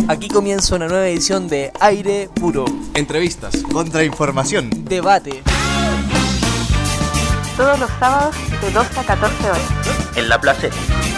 Aquí comienza una nueva edición de Aire Puro. Entrevistas, contrainformación, debate. Todos los sábados de 12 a 14 horas. En La Placeta.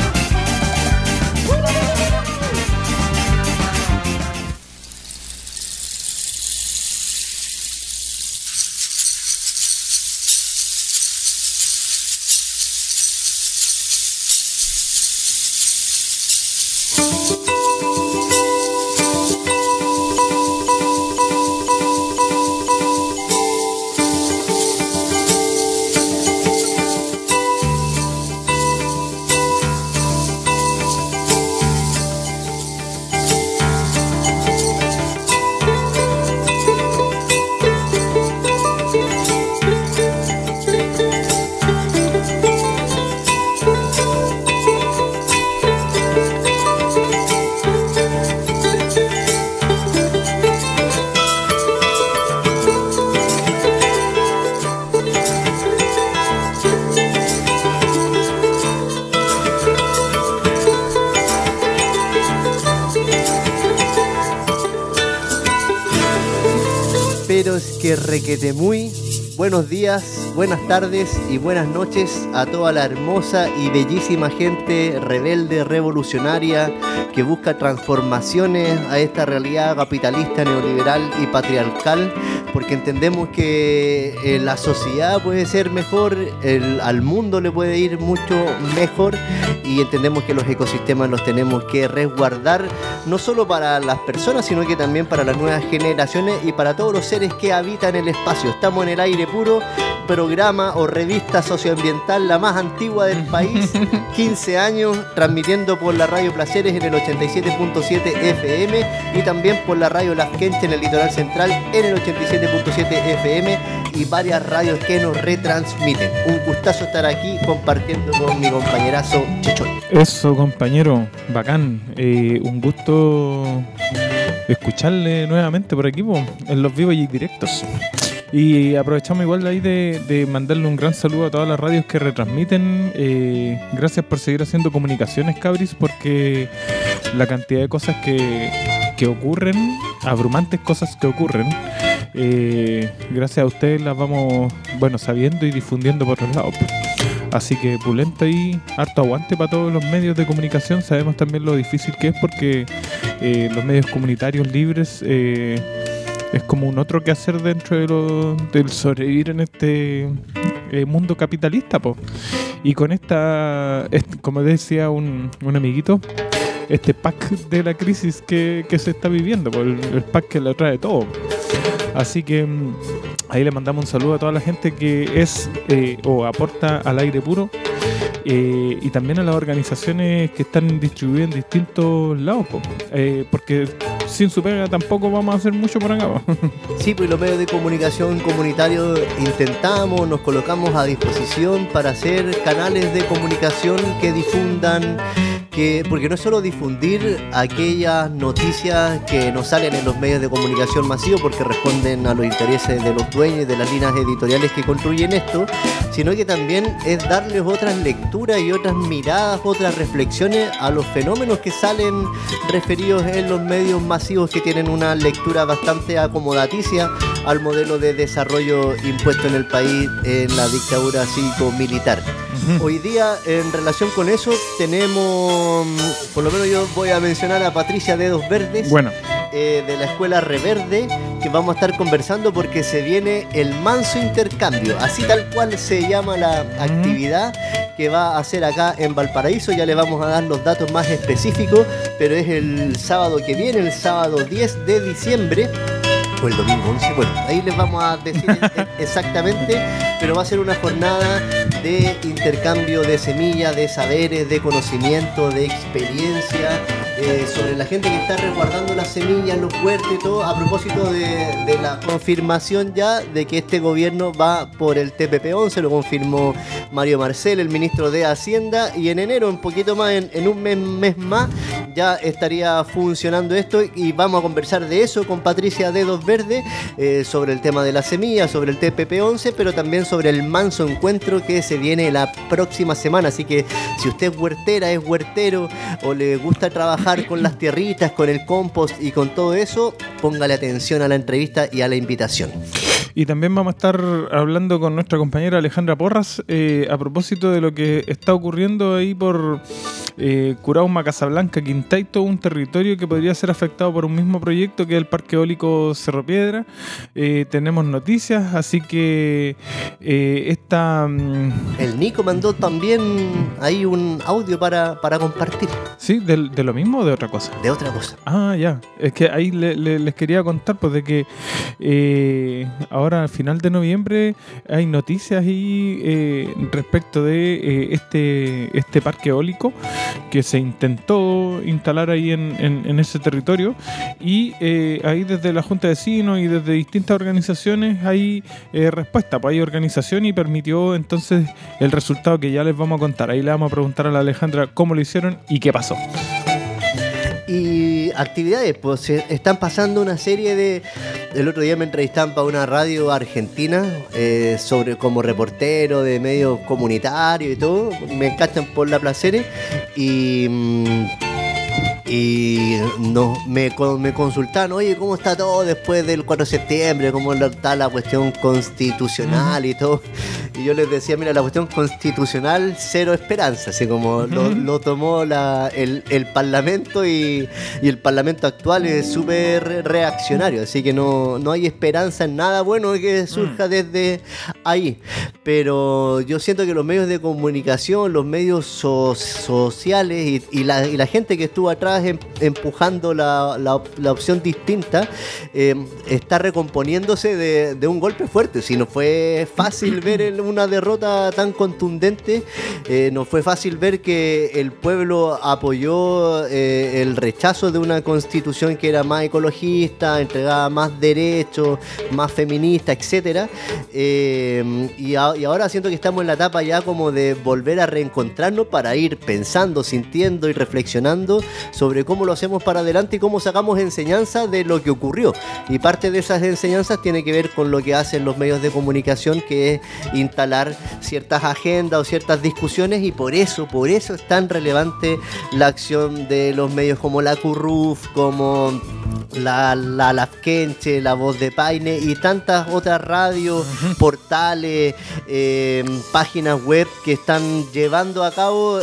Pero es que requete muy buenos días, buenas tardes y buenas noches a toda la hermosa y bellísima gente rebelde, revolucionaria, que busca transformaciones a esta realidad capitalista, neoliberal y patriarcal, porque entendemos que la sociedad puede ser mejor, al mundo le puede ir mucho mejor, y entendemos que los ecosistemas los tenemos que resguardar, no solo para las personas, sino que también para las nuevas generaciones y para todos los seres que habitan el espacio. Estamos en el Aire Puro, programa o revista socioambiental la más antigua del país, 15 años, transmitiendo por la radio Placeres en el 87.7 FM y también por la radio Las Quenches en el litoral central en el 87.7 FM y varias radios que nos retransmiten. Un gustazo estar aquí compartiendo con mi compañerazo Chechoy. Eso, compañero, bacán. Un gusto escucharle nuevamente por aquí, en los vivos y directos. Y aprovechamos igual ahí de mandarle un gran saludo a todas las radios que retransmiten. Gracias por seguir haciendo comunicaciones, cabris, porque la cantidad de cosas que ocurren, abrumantes cosas que ocurren, gracias a ustedes las vamos sabiendo y difundiendo por otros lados. Así que pulento ahí, harto aguante para todos los medios de comunicación. Sabemos también lo difícil que es porque los medios comunitarios libres es como un otro que hacer dentro del sobrevivir en este mundo capitalista, po. Y con como decía un amiguito, este pack de la crisis que se está viviendo, po, el pack que lo trae todo. Así que ahí le mandamos un saludo a toda la gente que es o aporta al Aire Puro, y también a las organizaciones que están distribuidas en distintos lados, porque sin su pega tampoco vamos a hacer mucho por acá. Sí, pues los medios de comunicación comunitarios intentamos, nos colocamos a disposición para hacer canales de comunicación que difundan, porque no es solo difundir aquellas noticias que nos salen en los medios de comunicación masivos porque responden a los intereses de los dueños y de las líneas editoriales que construyen esto, sino que también es darles otras lecturas y otras miradas, otras reflexiones a los fenómenos que salen referidos en los medios masivos, que tienen una lectura bastante acomodaticia al modelo de desarrollo impuesto en el país en la dictadura cívico-militar. Hoy día, en relación con eso, tenemos, por lo menos yo voy a mencionar a Patricia Dedos Verdes, de la Escuela Reverde, que vamos a estar conversando porque se viene el manso intercambio, así tal cual se llama la actividad que va a hacer acá en Valparaíso. Ya le vamos a dar los datos más específicos, pero es el sábado que viene, el sábado 10 de diciembre. O el domingo 11, ahí les vamos a decir exactamente, pero va a ser una jornada de intercambio de semillas, de saberes, de conocimiento, de experiencia, sobre la gente que está resguardando las semillas, los huertos y todo, a propósito de la confirmación ya de que este gobierno va por el TPP-11, lo confirmó Mario Marcel, el ministro de Hacienda, y en enero, un poquito más, en un mes más, ya estaría funcionando esto, y vamos a conversar de eso con Patricia Dedos Verdes, sobre el tema de la semilla, sobre el TPP-11, pero también sobre el manso encuentro que se viene la próxima semana. Así que si usted es huertera, es huertero, o le gusta trabajar trabajar con las tierritas, con el compost y con todo eso, póngale atención a la entrevista y a la invitación. Y también vamos a estar hablando con nuestra compañera Alejandra Porras a propósito de lo que está ocurriendo ahí por Curauma, Casablanca, Quintaito, un territorio que podría ser afectado por un mismo proyecto que es el Parque Eólico Cerro Piedra. Tenemos noticias, así que El Nico mandó también ahí un audio para compartir. ¿Sí? ¿De lo mismo o de otra cosa? De otra cosa. Ah, ya. Es que ahí les quería contar pues de que ahora al final de noviembre hay noticias y respecto de este parque eólico que se intentó instalar ahí en ese territorio y ahí desde la Junta de Vecinos y desde distintas organizaciones hay respuesta, pues hay organización y permitió entonces el resultado que ya les vamos a contar. Ahí le vamos a preguntar a la Alejandra cómo lo hicieron y qué pasó. Y actividades, pues se están pasando una serie de... El otro día me entrevistaban para una radio argentina sobre como reportero de medios comunitarios y todo. Me encantan por la placeres y me consultaban, oye, ¿cómo está todo después del 4 de septiembre? ¿Cómo está la cuestión constitucional y todo? Y yo les decía, mira, la cuestión constitucional, cero esperanza, así como lo tomó el Parlamento y el Parlamento actual es súper reaccionario, así que no hay esperanza en nada bueno que surja desde ahí. Pero yo siento que los medios de comunicación, los medios sociales y la gente que estuvo atrás empujando la opción distinta está recomponiéndose de un golpe fuerte. Si no fue fácil ver una derrota tan contundente, no fue fácil ver que el pueblo apoyó el rechazo de una constitución que era más ecologista, entregaba más derechos, más feminista, etcétera. Y ahora siento que estamos en la etapa ya como de volver a reencontrarnos para ir pensando, sintiendo y reflexionando sobre cómo lo hacemos para adelante y cómo sacamos enseñanza de lo que ocurrió. Y parte de esas enseñanzas tiene que ver con lo que hacen los medios de comunicación, que es instalar ciertas agendas o ciertas discusiones, y por eso es tan relevante la acción de los medios como la CURRUF, como la Lafkenche, La Voz de Paine y tantas otras radios, portales, páginas web que están llevando a cabo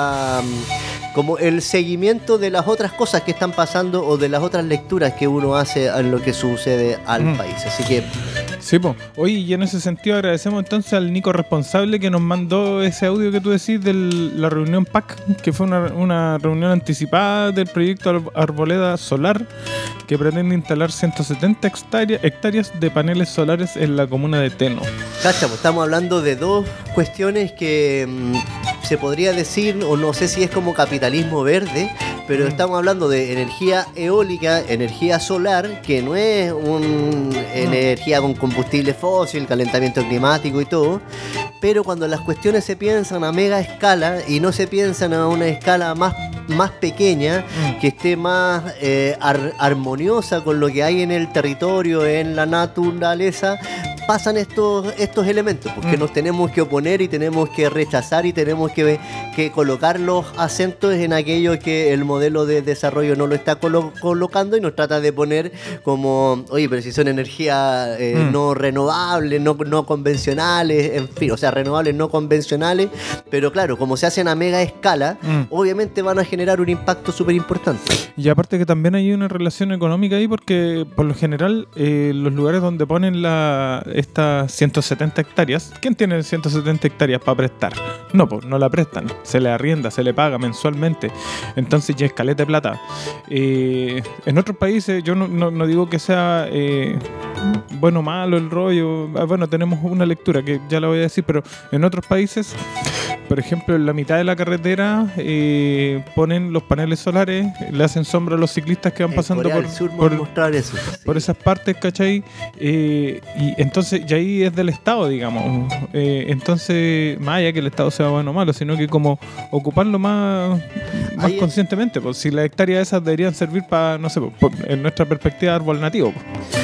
como el seguimiento de las otras cosas que están pasando o de las otras lecturas que uno hace en lo que sucede al país. Así que... Sí, pues. Oye, y en ese sentido agradecemos entonces al Nico responsable que nos mandó ese audio que tú decís de la reunión PAC, que fue una reunión anticipada del proyecto Arboleda Solar, que pretende instalar 170 hectáreas de paneles solares en la comuna de Teno. Cacha, pues estamos hablando de dos cuestiones que se podría decir, o no sé si es como capitalismo verde, pero estamos hablando de energía eólica, energía solar, que no es energía con combustible fósil, calentamiento climático y todo, pero cuando las cuestiones se piensan a mega escala y no se piensan a una escala más pequeña, que esté más armoniosa con lo que hay en el territorio, en la naturaleza, pasan estos elementos, porque nos tenemos que oponer y tenemos que rechazar y tenemos que colocar los acentos en aquello que el modelo de desarrollo no lo está colocando y nos trata de poner como, oye, pero si son energías no renovables, no convencionales, en fin, o sea, renovables no convencionales, pero claro, como se hacen a mega escala, obviamente van a generar un impacto súper importante. Y aparte que también hay una relación económica ahí, porque por lo general los lugares donde ponen estas 170 hectáreas, ¿quién tiene 170 hectáreas para prestar? No, pues no la prestan, se le arrienda, se le paga mensualmente, entonces ya es caleta de plata. En otros países, yo no digo que sea bueno o malo el rollo, bueno, tenemos una lectura que ya la voy a decir, pero en otros países, por ejemplo, en la mitad de la carretera ponen los paneles solares, le hacen sombra a los ciclistas que van pasando por esas partes, ¿cachai? Y entonces, y ahí es del Estado, digamos. Entonces, más allá que el Estado sea bueno o malo, sino que como ocuparlo más conscientemente. Pues si las hectáreas esas deberían servir para, no sé, en nuestra perspectiva, árbol nativo.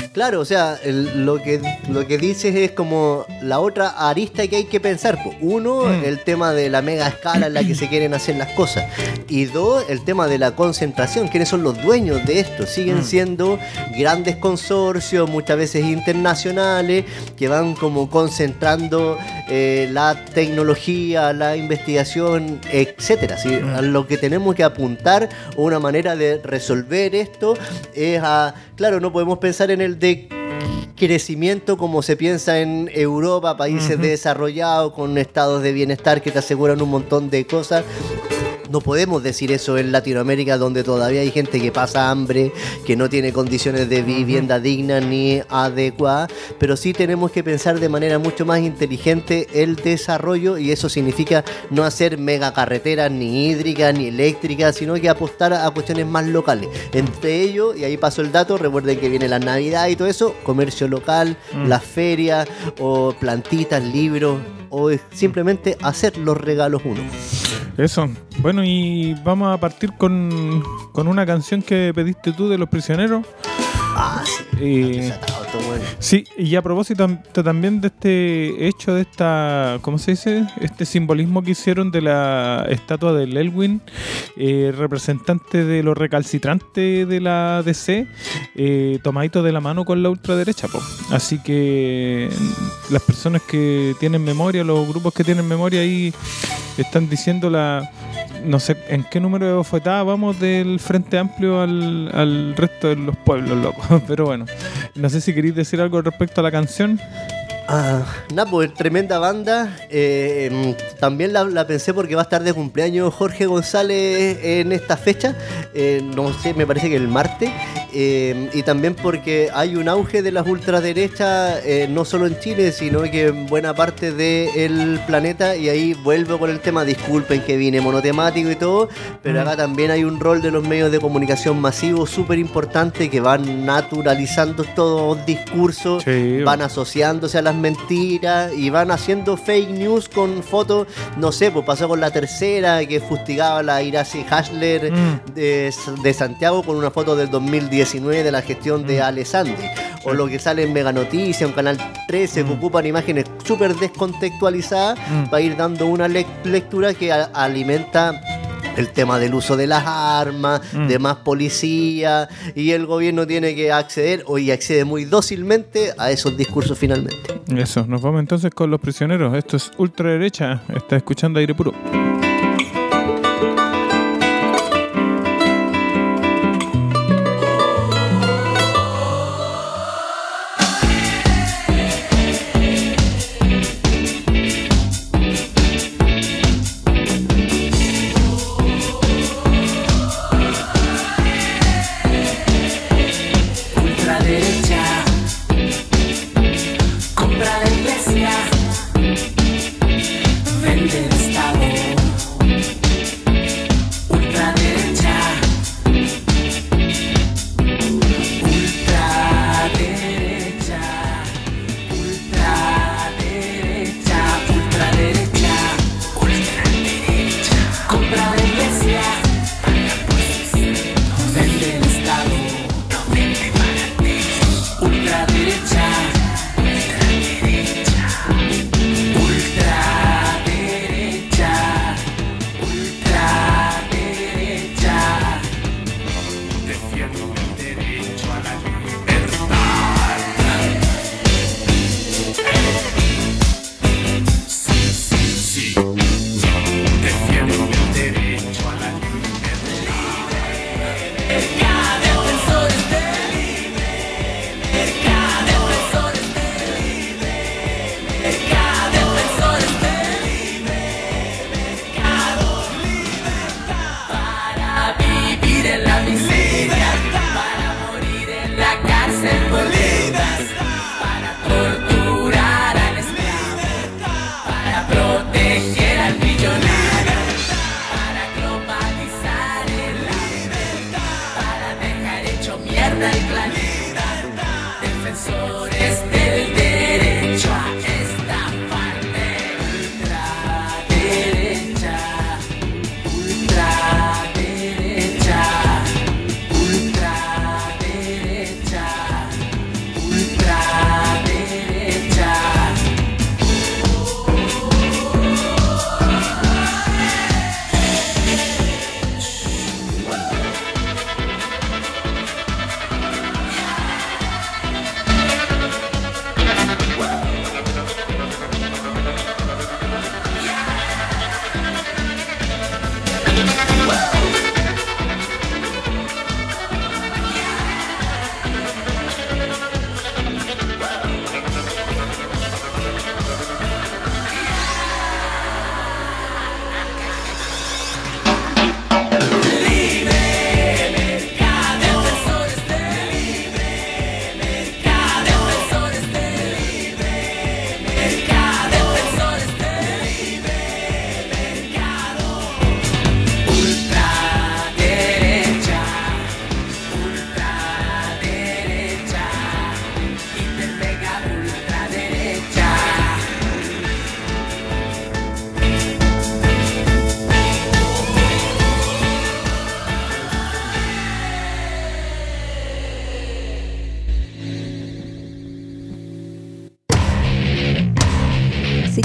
Claro, o sea, lo que dices es como la otra arista que hay que pensar. Po. Uno, el tema de la mega escala en la que se quieren hacer las cosas. Y dos, el tema de la concentración. ¿Quiénes son los dueños de esto? Siguen siendo grandes consorcios, muchas veces internacionales, que van como concentrando la tecnología, la investigación, etcétera. ¿Sí? A lo que tenemos que apuntar, o una manera de resolver esto, es a... Claro, no podemos pensar en el crecimiento como se piensa en Europa, países desarrollados con estados de bienestar que te aseguran un montón de cosas. No podemos decir eso en Latinoamérica, donde todavía hay gente que pasa hambre, que no tiene condiciones de vivienda digna ni adecuadas, pero sí tenemos que pensar de manera mucho más inteligente el desarrollo, y eso significa no hacer megacarreteras ni hídricas ni eléctricas, sino que apostar a cuestiones más locales. Entre ellos, y ahí paso el dato, recuerden que viene la Navidad y todo eso, comercio local, las ferias, o plantitas, libros, o simplemente hacer los regalos uno. Eso. Bueno, y vamos a partir con una canción que pediste tú de Los Prisioneros. Ah, sí. Bueno. Sí, y a propósito también de este hecho, de esta, ¿cómo se dice? Este simbolismo que hicieron de la estatua de Elwin, representante de lo recalcitrante de la DC, tomadito de la mano con la ultraderecha, po. Así que las personas que tienen memoria, los grupos que tienen memoria ahí están diciendo no sé en qué número de bofetada vamos del Frente Amplio al resto de los pueblos, locos. Pero bueno, no sé si queréis decir algo respecto a la canción. Pues tremenda banda. También la pensé porque va a estar de cumpleaños Jorge González en esta fecha. No sé, me parece que el martes. Y también porque hay un auge de las ultraderechas, no solo en Chile, sino que en buena parte del planeta. Y ahí vuelvo con el tema, disculpen que vine monotemático y todo, pero acá también hay un rol de los medios de comunicación masivos súper importante, que van naturalizando estos discursos, van asociándose a las mentiras y van haciendo fake news con fotos. No sé, pues pasó con La Tercera, que fustigaba a la Iracy Hashler de Santiago con una foto del 2019 de la gestión de Alessandri. O lo que sale en Mega Noticias, en Canal 13, que ocupan imágenes súper descontextualizadas para ir dando una lectura que alimenta el tema del uso de las armas, de más policía, y el gobierno tiene que acceder, y accede muy dócilmente a esos discursos finalmente. Eso, nos vamos entonces con Los Prisioneros. Esto es ultraderecha, está escuchando Aire Puro.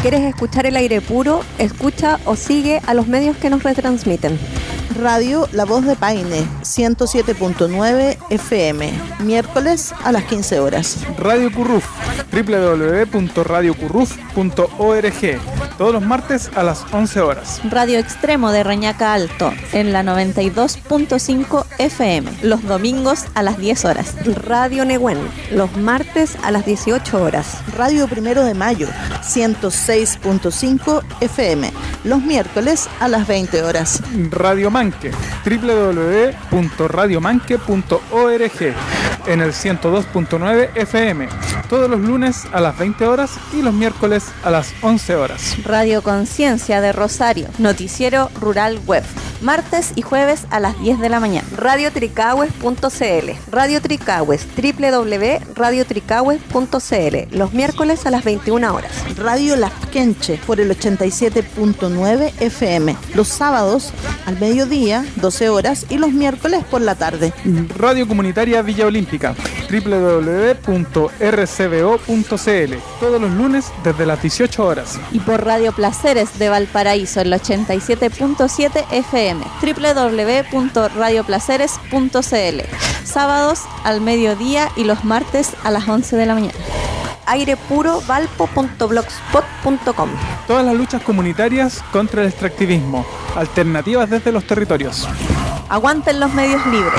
¿Quieres escuchar el aire puro? Escucha o sigue a los medios que nos retransmiten. Radio La Voz de Paine, 107.9 FM, miércoles a las 15 horas. Radio Curruf, www.radiocurruf.org, todos los martes a las 11 horas. Radio Extremo de Reñaca Alto, en la 92.5 FM, los domingos a las 10 horas. Radio Nehuen, los martes a las 18 horas. Radio Primero de Mayo, 106.5 FM, los miércoles a las 20 horas. Radio Manque, www.radiomanque.org, en el 102.9 FM, todos los lunes a las 20 horas y los miércoles a las 11 horas. Radio Conciencia de Rosario, noticiero rural web, martes y jueves a las 10 de la mañana. Radio Tricahues.cl, Radio Tricahues, www.radiotricahues.cl, los miércoles a las 21 horas. Radio Lasquenche por el 87.9 FM, los sábados al mediodía, 12 horas, y los miércoles por la tarde. Radio Comunitaria Villa Olímpica, www.rcbo.cl, todos los lunes desde las 18 horas. Y por Radio Placeres de Valparaíso, el 87.7 FM, www.radioplaceres.cl, sábados al mediodía y los martes a las 11 de la mañana. airepurovalpo.blogspot.com. Todas las luchas comunitarias contra el extractivismo, alternativas desde los territorios. Aguanten los medios libres.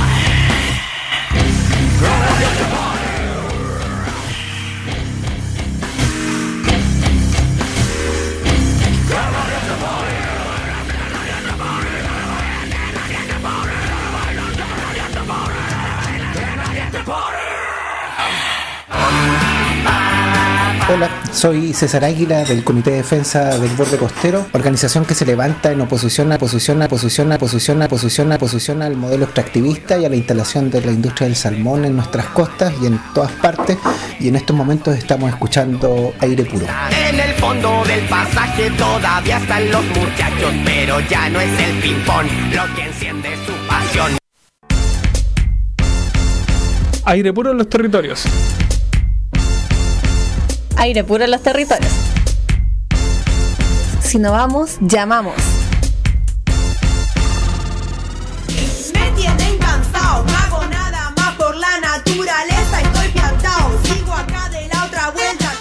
Hola, soy César Águila del Comité de Defensa del Borde Costero, organización que se levanta en oposición al modelo extractivista y a la instalación de la industria del salmón en nuestras costas y en todas partes, y en estos momentos estamos escuchando Aire Puro. En el fondo del pasaje todavía están los muchachos, pero ya no es el ping-pong lo que enciende su pasión. Aire Puro en los territorios. Aire puro en los territorios. Si no vamos, llamamos. Me tienen cansado, no hago nada más por la naturaleza, estoy piantao, sigo acá de la otra vuelta.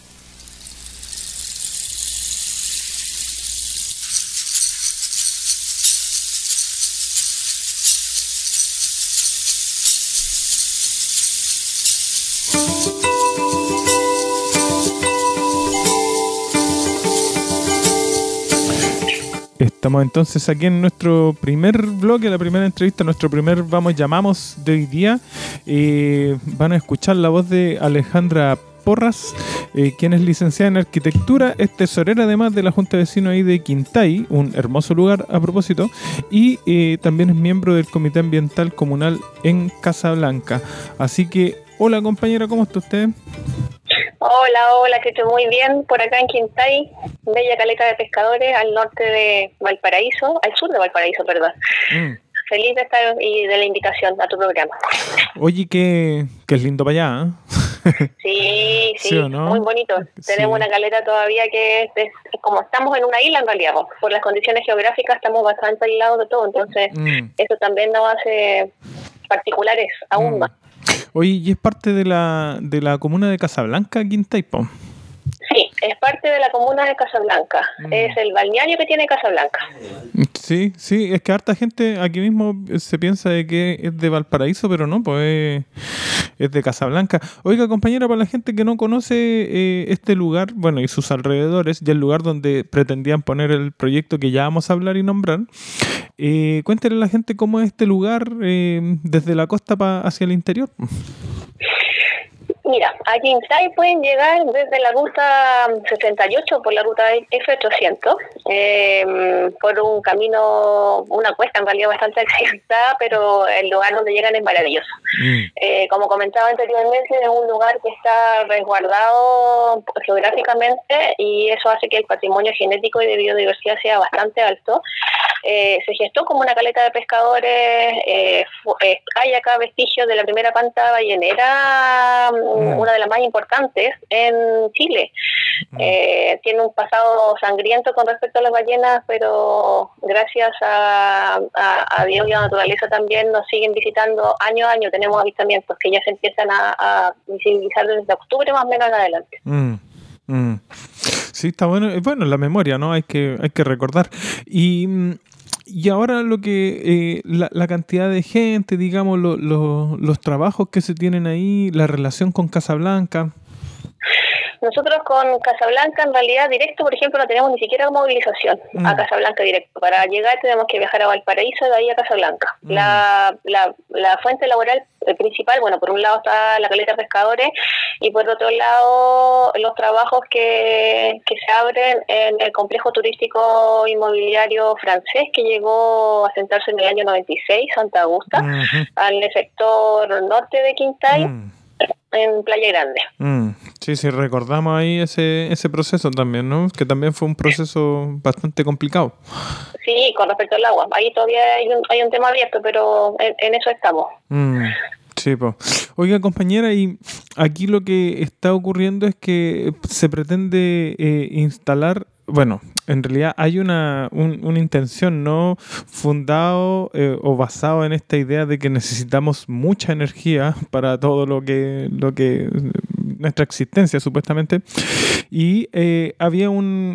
Estamos entonces aquí en nuestro primer bloque, la primera entrevista, nuestro primer llamamos de hoy día. Van a escuchar la voz de Alejandra Porras, quien es licenciada en arquitectura, es tesorera además de la Junta de Vecinos ahí de Quintay, un hermoso lugar a propósito, y también es miembro del Comité Ambiental Comunal en Casablanca. Así que, hola compañera, ¿cómo está usted? Hola, que estoy muy bien por acá en Quintay, bella caleta de pescadores al norte de Valparaíso, al sur de Valparaíso, perdón. Feliz de estar y de la invitación a tu programa. Oye, que es lindo para allá, ¿eh? Sí, ¿Sí o no? Muy bonito. Sí. Tenemos una caleta todavía que es como estamos en una isla en realidad, por las condiciones geográficas estamos bastante aislados de todo, entonces eso también nos hace particulares aún más. Oye, ¿y es parte de la comuna de Casablanca, Quintay, po? Sí, es parte de la comuna de Casablanca. Es el balneario que tiene Casablanca. Sí, es que harta gente aquí mismo se piensa de que es de Valparaíso, pero no, pues es de Casablanca. Oiga, compañera, para la gente que no conoce este lugar, bueno, y sus alrededores, y el lugar donde pretendían poner el proyecto que ya vamos a hablar y nombrar, cuéntele a la gente cómo es este lugar desde la costa hacia el interior. Mira, a Quintay pueden llegar desde la ruta 68 por la ruta F800, por un camino, una cuesta en realidad bastante accidentada, pero el lugar donde llegan es maravilloso. Como comentaba anteriormente, es un lugar que está resguardado geográficamente y eso hace que el patrimonio genético y de biodiversidad sea bastante alto. se gestó como una caleta de pescadores. Hay acá vestigios de la primera panta ballenera, una de las más importantes en Chile. Tiene un pasado sangriento con respecto a las ballenas, pero gracias a Dios y a la naturaleza también nos siguen visitando año a año. Tenemos avistamientos que ya se empiezan a visibilizar desde octubre más o menos en adelante. Sí, está bueno. Bueno, la memoria, ¿no? Hay que recordar. Y ahora lo que la cantidad de gente, digamos, los trabajos que se tienen ahí, la relación con Casablanca. Nosotros con Casablanca, en realidad, directo, por ejemplo, no tenemos ni siquiera movilización a Casablanca directo. Para llegar tenemos que viajar a Valparaíso, de ahí a Casablanca. La fuente laboral principal, bueno, por un lado está la caleta de pescadores y por otro lado los trabajos que se abren en el complejo turístico inmobiliario francés que llegó a asentarse en el año 96, Santa Augusta, al sector norte de Quintay, en Playa Grande. Sí, recordamos ahí ese proceso también, ¿no? Que también fue un proceso bastante complicado. Sí, con respecto al agua. Ahí todavía hay un tema abierto, pero en eso estamos. Sí, pues. Oiga, compañera, y aquí lo que está ocurriendo es que se pretende instalar, bueno, en realidad hay una intención, ¿no? Fundado o basado en esta idea de que necesitamos mucha energía para todo lo que nuestra existencia, supuestamente. Y había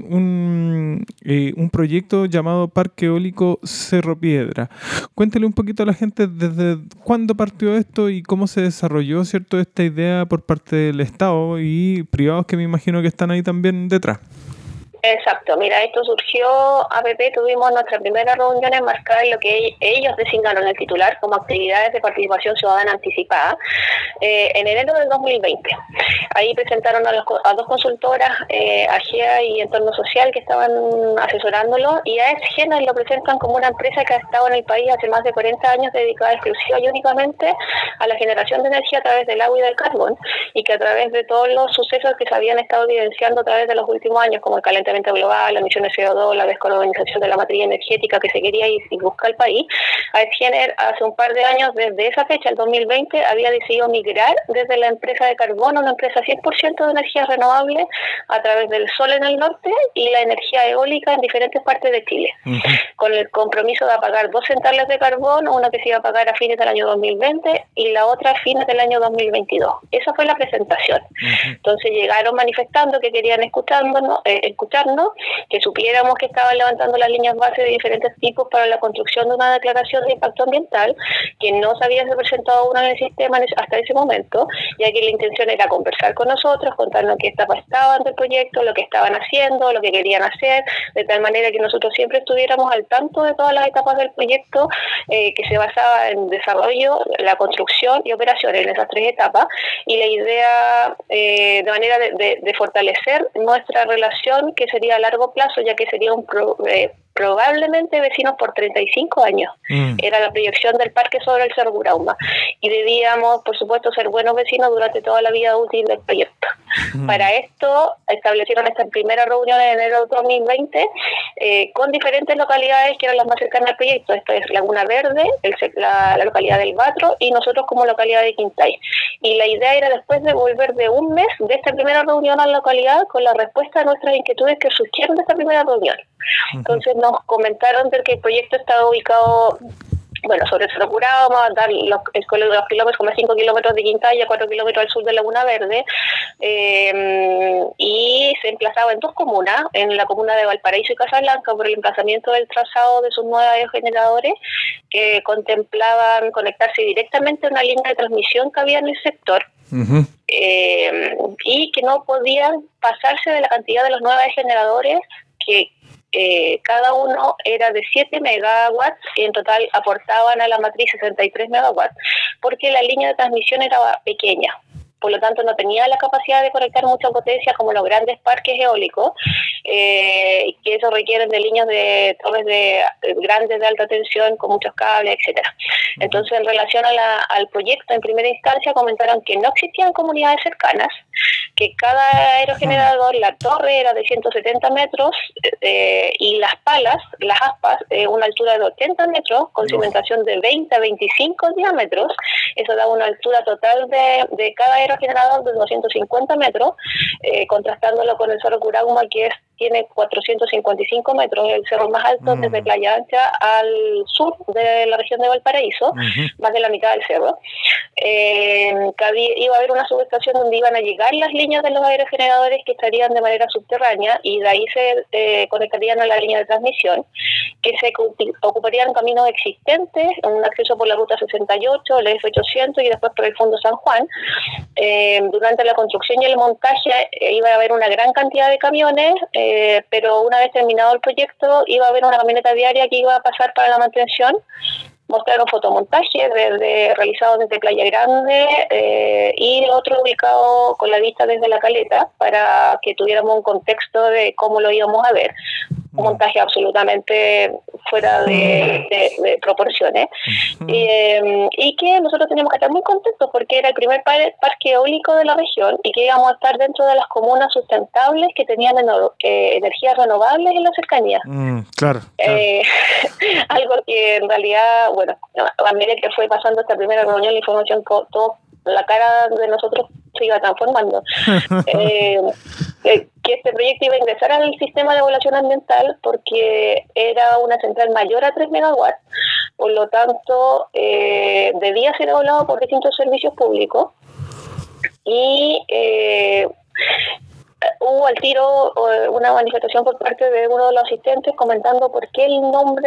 un proyecto llamado Parque Eólico Cerro Piedra. Cuéntale un poquito a la gente desde cuándo partió esto y cómo se desarrolló, ¿cierto?, esta idea por parte del Estado y privados que me imagino que están ahí también detrás. Exacto, mira, esto surgió, APP, tuvimos nuestra primera reunión enmarcada en lo que ellos designaron el titular como actividades de participación ciudadana anticipada en enero del 2020. Ahí presentaron a dos consultoras, AGEA y Entorno Social, que estaban asesorándolo, y a ESGENA lo presentan como una empresa que ha estado en el país hace más de 40 años dedicada exclusiva y únicamente a la generación de energía a través del agua y del carbón, y que a través de todos los sucesos que se habían estado evidenciando a través de los últimos años, como el calentamiento global, la emisión de CO2, la descarbonización de la matriz energética que se quería y busca el país, AESGENER hace un par de años, desde esa fecha, el 2020, había decidido migrar desde la empresa de carbón a una empresa 100% de energía renovable a través del sol en el norte y la energía eólica en diferentes partes de Chile, con el compromiso de apagar 2 centrales de carbón, una que se iba a apagar a fines del año 2020 y la otra a fines del año 2022. Esa fue la presentación. Entonces llegaron manifestando que querían escucharnos, que supiéramos que estaban levantando las líneas base de diferentes tipos para la construcción de una declaración de impacto ambiental que no se había presentado aún en el sistema hasta ese momento, ya que la intención era conversar con nosotros, contarnos qué etapas estaban del proyecto, lo que estaban haciendo, lo que querían hacer, de tal manera que nosotros siempre estuviéramos al tanto de todas las etapas del proyecto que se basaba en desarrollo, la construcción y operaciones en esas 3 etapas, y la idea de manera de fortalecer nuestra relación, que sería a largo plazo, ya que sería probablemente vecinos por 35 años. Era la proyección del parque sobre el Cerro Curauma. Y debíamos, por supuesto, ser buenos vecinos durante toda la vida útil del proyecto. Para esto, establecieron esta primera reunión en enero de 2020 con diferentes localidades que eran las más cercanas al proyecto. Esto es Laguna Verde, la localidad del Batro y nosotros como localidad de Quintay. Y la idea era después de volver de un mes de esta primera reunión a la localidad con la respuesta a nuestras inquietudes que surgieron de esta primera reunión. Entonces nos comentaron de que el proyecto estaba ubicado, bueno, sobre el Cerro Curauma, dar los kilómetros, como 5 kilómetros de Quintay, a 4 kilómetros al sur de Laguna Verde, y se emplazaba en 2 comunas, en la comuna de Valparaíso y Casablanca, por el emplazamiento del trazado de sus 9 aerogeneradores, que contemplaban conectarse directamente a una línea de transmisión que había en el sector, y que no podían pasarse de la cantidad de los 9 generadores que cada uno era de 7 megawatts y en total aportaban a la matriz 63 megawatts, porque la línea de transmisión era pequeña. Por lo tanto, no tenía la capacidad de conectar mucha potencia como los grandes parques eólicos, que eso requieren de líneas de torres grandes de alta tensión con muchos cables, etcétera. Entonces, en relación al proyecto, en primera instancia comentaron que no existían comunidades cercanas, que cada aerogenerador, la torre era de 170 metros y las palas, las aspas, una altura de 80 metros, con cimentación de 20 a 25 diámetros. Eso da una altura total de cada aerogenerador de 250 metros, contrastándolo con el Cerro Curauma, que tiene 455 metros, el cerro más alto desde Playa Ancha al sur de la región de Valparaíso, más de la mitad del cerro. Iba a haber una subestación donde iban a llegar las líneas de los aerogeneradores que estarían de manera subterránea, y de ahí se conectarían a la línea de transmisión, que se ocuparían caminos existentes, un acceso por la ruta 68, el F800 y después por el Fondo San Juan. Durante la construcción y el montaje iba a haber una gran cantidad de camiones, pero una vez terminado el proyecto iba a haber una camioneta diaria que iba a pasar para la mantención. Mostraron fotomontajes realizados desde Playa Grande y otro ubicado con la vista desde La Caleta, para que tuviéramos un contexto de cómo lo íbamos a ver. Un montaje absolutamente fuera de proporciones. Y que nosotros teníamos que estar muy contentos porque era el primer parque eólico de la región y que íbamos a estar dentro de las comunas sustentables que tenían energías renovables en la cercanía. Claro. Algo que en realidad, bueno, a medida que fue pasando esta primera reunión, la información, la cara de nosotros se iba transformando. Que este proyecto iba a ingresar al sistema de evaluación ambiental porque era una central mayor a 3 megawatts, por lo tanto debía ser evaluado por distintos servicios públicos, y hubo al tiro una manifestación por parte de uno de los asistentes comentando por qué el nombre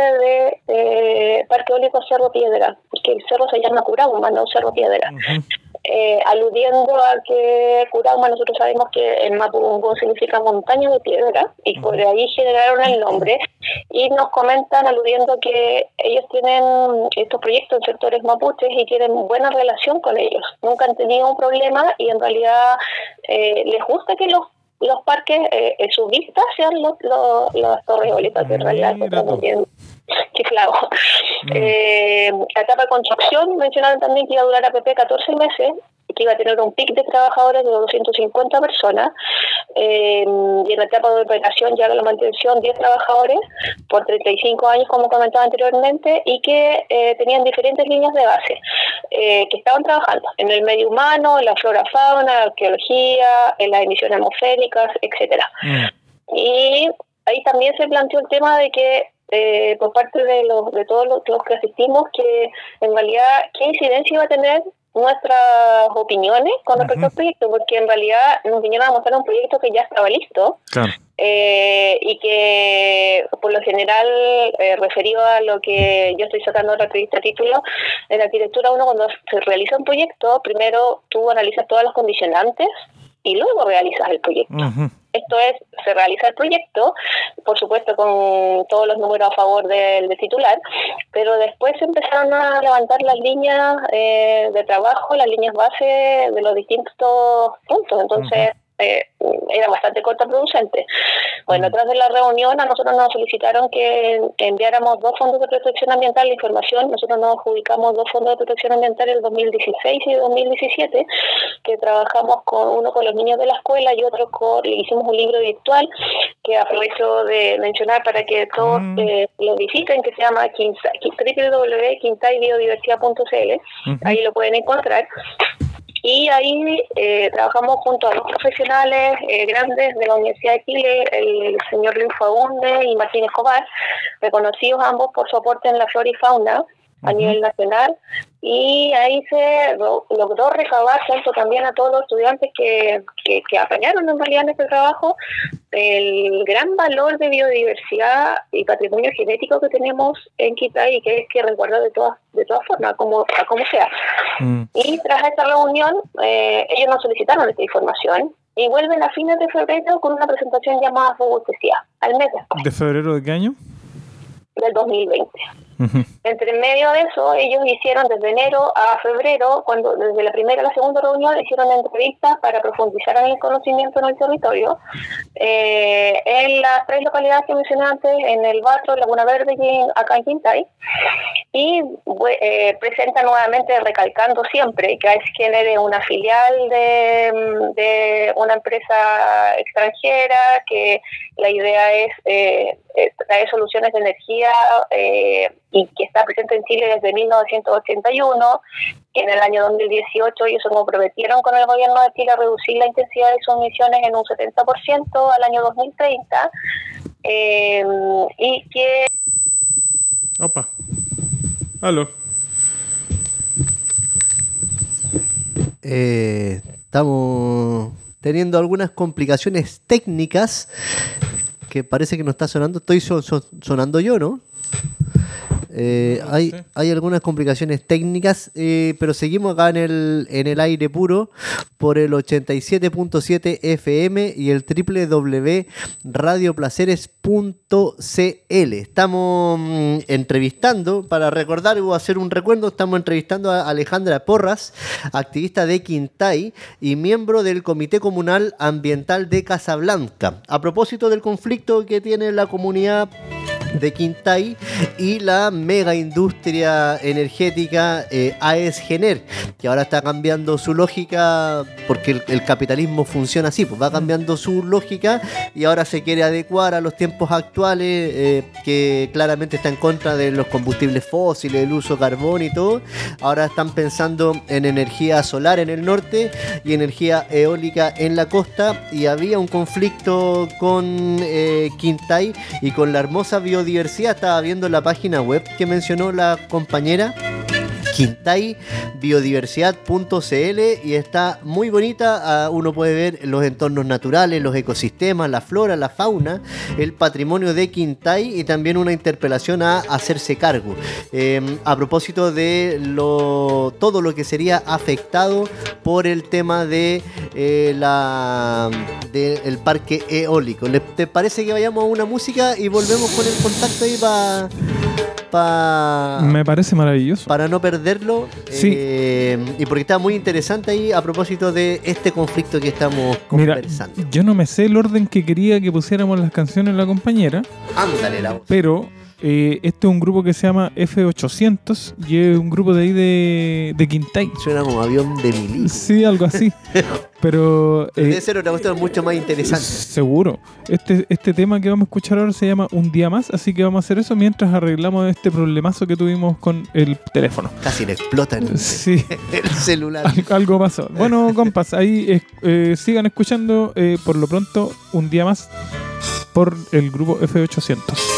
de Parque Eólico Cerro Piedra, porque el cerro se llama Curauma, no Cerro Piedra. Aludiendo a que Curauma, nosotros sabemos que en mapudungún significa montaña de piedra, y por ahí generaron el nombre, y nos comentan aludiendo que ellos tienen estos proyectos en sectores mapuches y tienen buena relación con ellos, nunca han tenido un problema, y en realidad les gusta que los parques en su vista sean las torres eólicas, que en realidad están bien chiflados. La etapa de construcción mencionaron también que iba a durar APP 14 meses, que iba a tener un pic de trabajadores de 250 personas, y en la etapa de operación ya la mantención 10 trabajadores por 35 años, como comentaba anteriormente, y que tenían diferentes líneas de base que estaban trabajando en el medio humano, en la flora fauna, la arqueología, en las emisiones atmosféricas, etcétera. Y ahí también se planteó el tema de que por parte de todos los que asistimos, que en realidad qué incidencia iba a tener nuestras opiniones con respecto al proyecto, porque en realidad nos vinieron a mostrar un proyecto que ya estaba listo, claro. Y que por lo general, referido a lo que yo estoy sacando de la revista Título, en arquitectura uno cuando se realiza un proyecto, primero tú analizas todas las condicionantes y luego realizas el proyecto. Esto es, se realiza el proyecto, por supuesto con todos los números a favor del titular, pero después empezaron a levantar las líneas de trabajo, las líneas base de los distintos puntos, entonces era bastante contraproducente. Bueno, tras de la reunión a nosotros nos solicitaron que enviáramos 2 fondos de protección ambiental de información. Nosotros nos adjudicamos 2 fondos de protección ambiental en el 2016 y 2017, que trabajamos uno con los niños de la escuela y otro le hicimos un libro virtual que aprovecho de mencionar para que todos lo visiten, que se llama www.quintaybiodiversidad.cl. Ahí lo pueden encontrar. Y ahí trabajamos junto a 2 profesionales grandes de la Universidad de Chile, el señor Luis Faunde y Martín Escobar, reconocidos ambos por su aporte en la flora y fauna a nivel nacional, y ahí se logró recabar junto también a todos los estudiantes que apañaron en realidad en este trabajo el gran valor de biodiversidad y patrimonio genético que tenemos en Quintay y que hay que resguardar de todas formas, como sea. Y tras esta reunión ellos nos solicitaron esta información y vuelven a fines de febrero con una presentación llamada robustecía, al mes después. ¿De febrero de qué año? Del 2020. Entre medio de eso, ellos hicieron desde enero a febrero, cuando desde la primera a la segunda reunión, hicieron entrevistas para profundizar en el conocimiento en el territorio, en las 3 localidades que mencioné antes, en El Batro, Laguna Verde y acá en Quintay, y presenta nuevamente, recalcando siempre que AES-Gener es una filial de una empresa extranjera, que la idea es traer soluciones de energía y que está presente en Chile desde 1981, que en el año 2018 ellos se comprometieron con el gobierno de Chile a reducir la intensidad de sus emisiones en un 70% al año 2030, y que... Opa. Aló. Estamos teniendo algunas complicaciones técnicas que parece que no está sonando. Estoy sonando yo, ¿no? Hay algunas complicaciones técnicas, pero seguimos acá en el aire puro por el 87.7 FM y el www.radioplaceres.cl. Estamos entrevistando, para recordar o hacer un recuerdo, estamos entrevistando a Alejandra Porras, activista de Quintay y miembro del Comité Comunal Ambiental de Casablanca, a propósito del conflicto que tiene la comunidad de Quintay y la mega industria energética AES-Gener, que ahora está cambiando su lógica, porque el capitalismo funciona así, pues va cambiando su lógica y ahora se quiere adecuar a los tiempos actuales, que claramente está en contra de los combustibles fósiles, el uso de carbón y todo. Ahora están pensando en energía solar en el norte y energía eólica en la costa, y había un conflicto con Quintay y con la hermosa biodiversidad. Estaba viendo la página web que mencionó la compañera, quintaybiodiversidad.cl, y está muy bonita. Uno puede ver los entornos naturales, los ecosistemas, la flora, la fauna, el patrimonio de Quintay, y también una interpelación a hacerse cargo a propósito de todo lo que sería afectado por el tema de el parque eólico. ¿Te parece que vayamos a una música y volvemos con el contacto ahí me parece maravilloso para no perderlo? Sí. Y porque está muy interesante ahí a propósito de este conflicto que estamos conversando. Mira, yo no me sé el orden que quería que pusiéramos las canciones la compañera. Ándale la voz. Pero este es un grupo que se llama F800 y es un grupo de ahí de Quintay. Suena como avión de milicia. Sí, algo así. Pero debe ser una cuestión mucho más interesante. Seguro. Este tema que vamos a escuchar ahora se llama Un Día Más, así que vamos a hacer eso mientras arreglamos este problemazo que tuvimos con el teléfono. Casi le explota el celular. Algo pasó. Bueno, compas, ahí sigan escuchando por lo pronto Un Día Más por el grupo F800.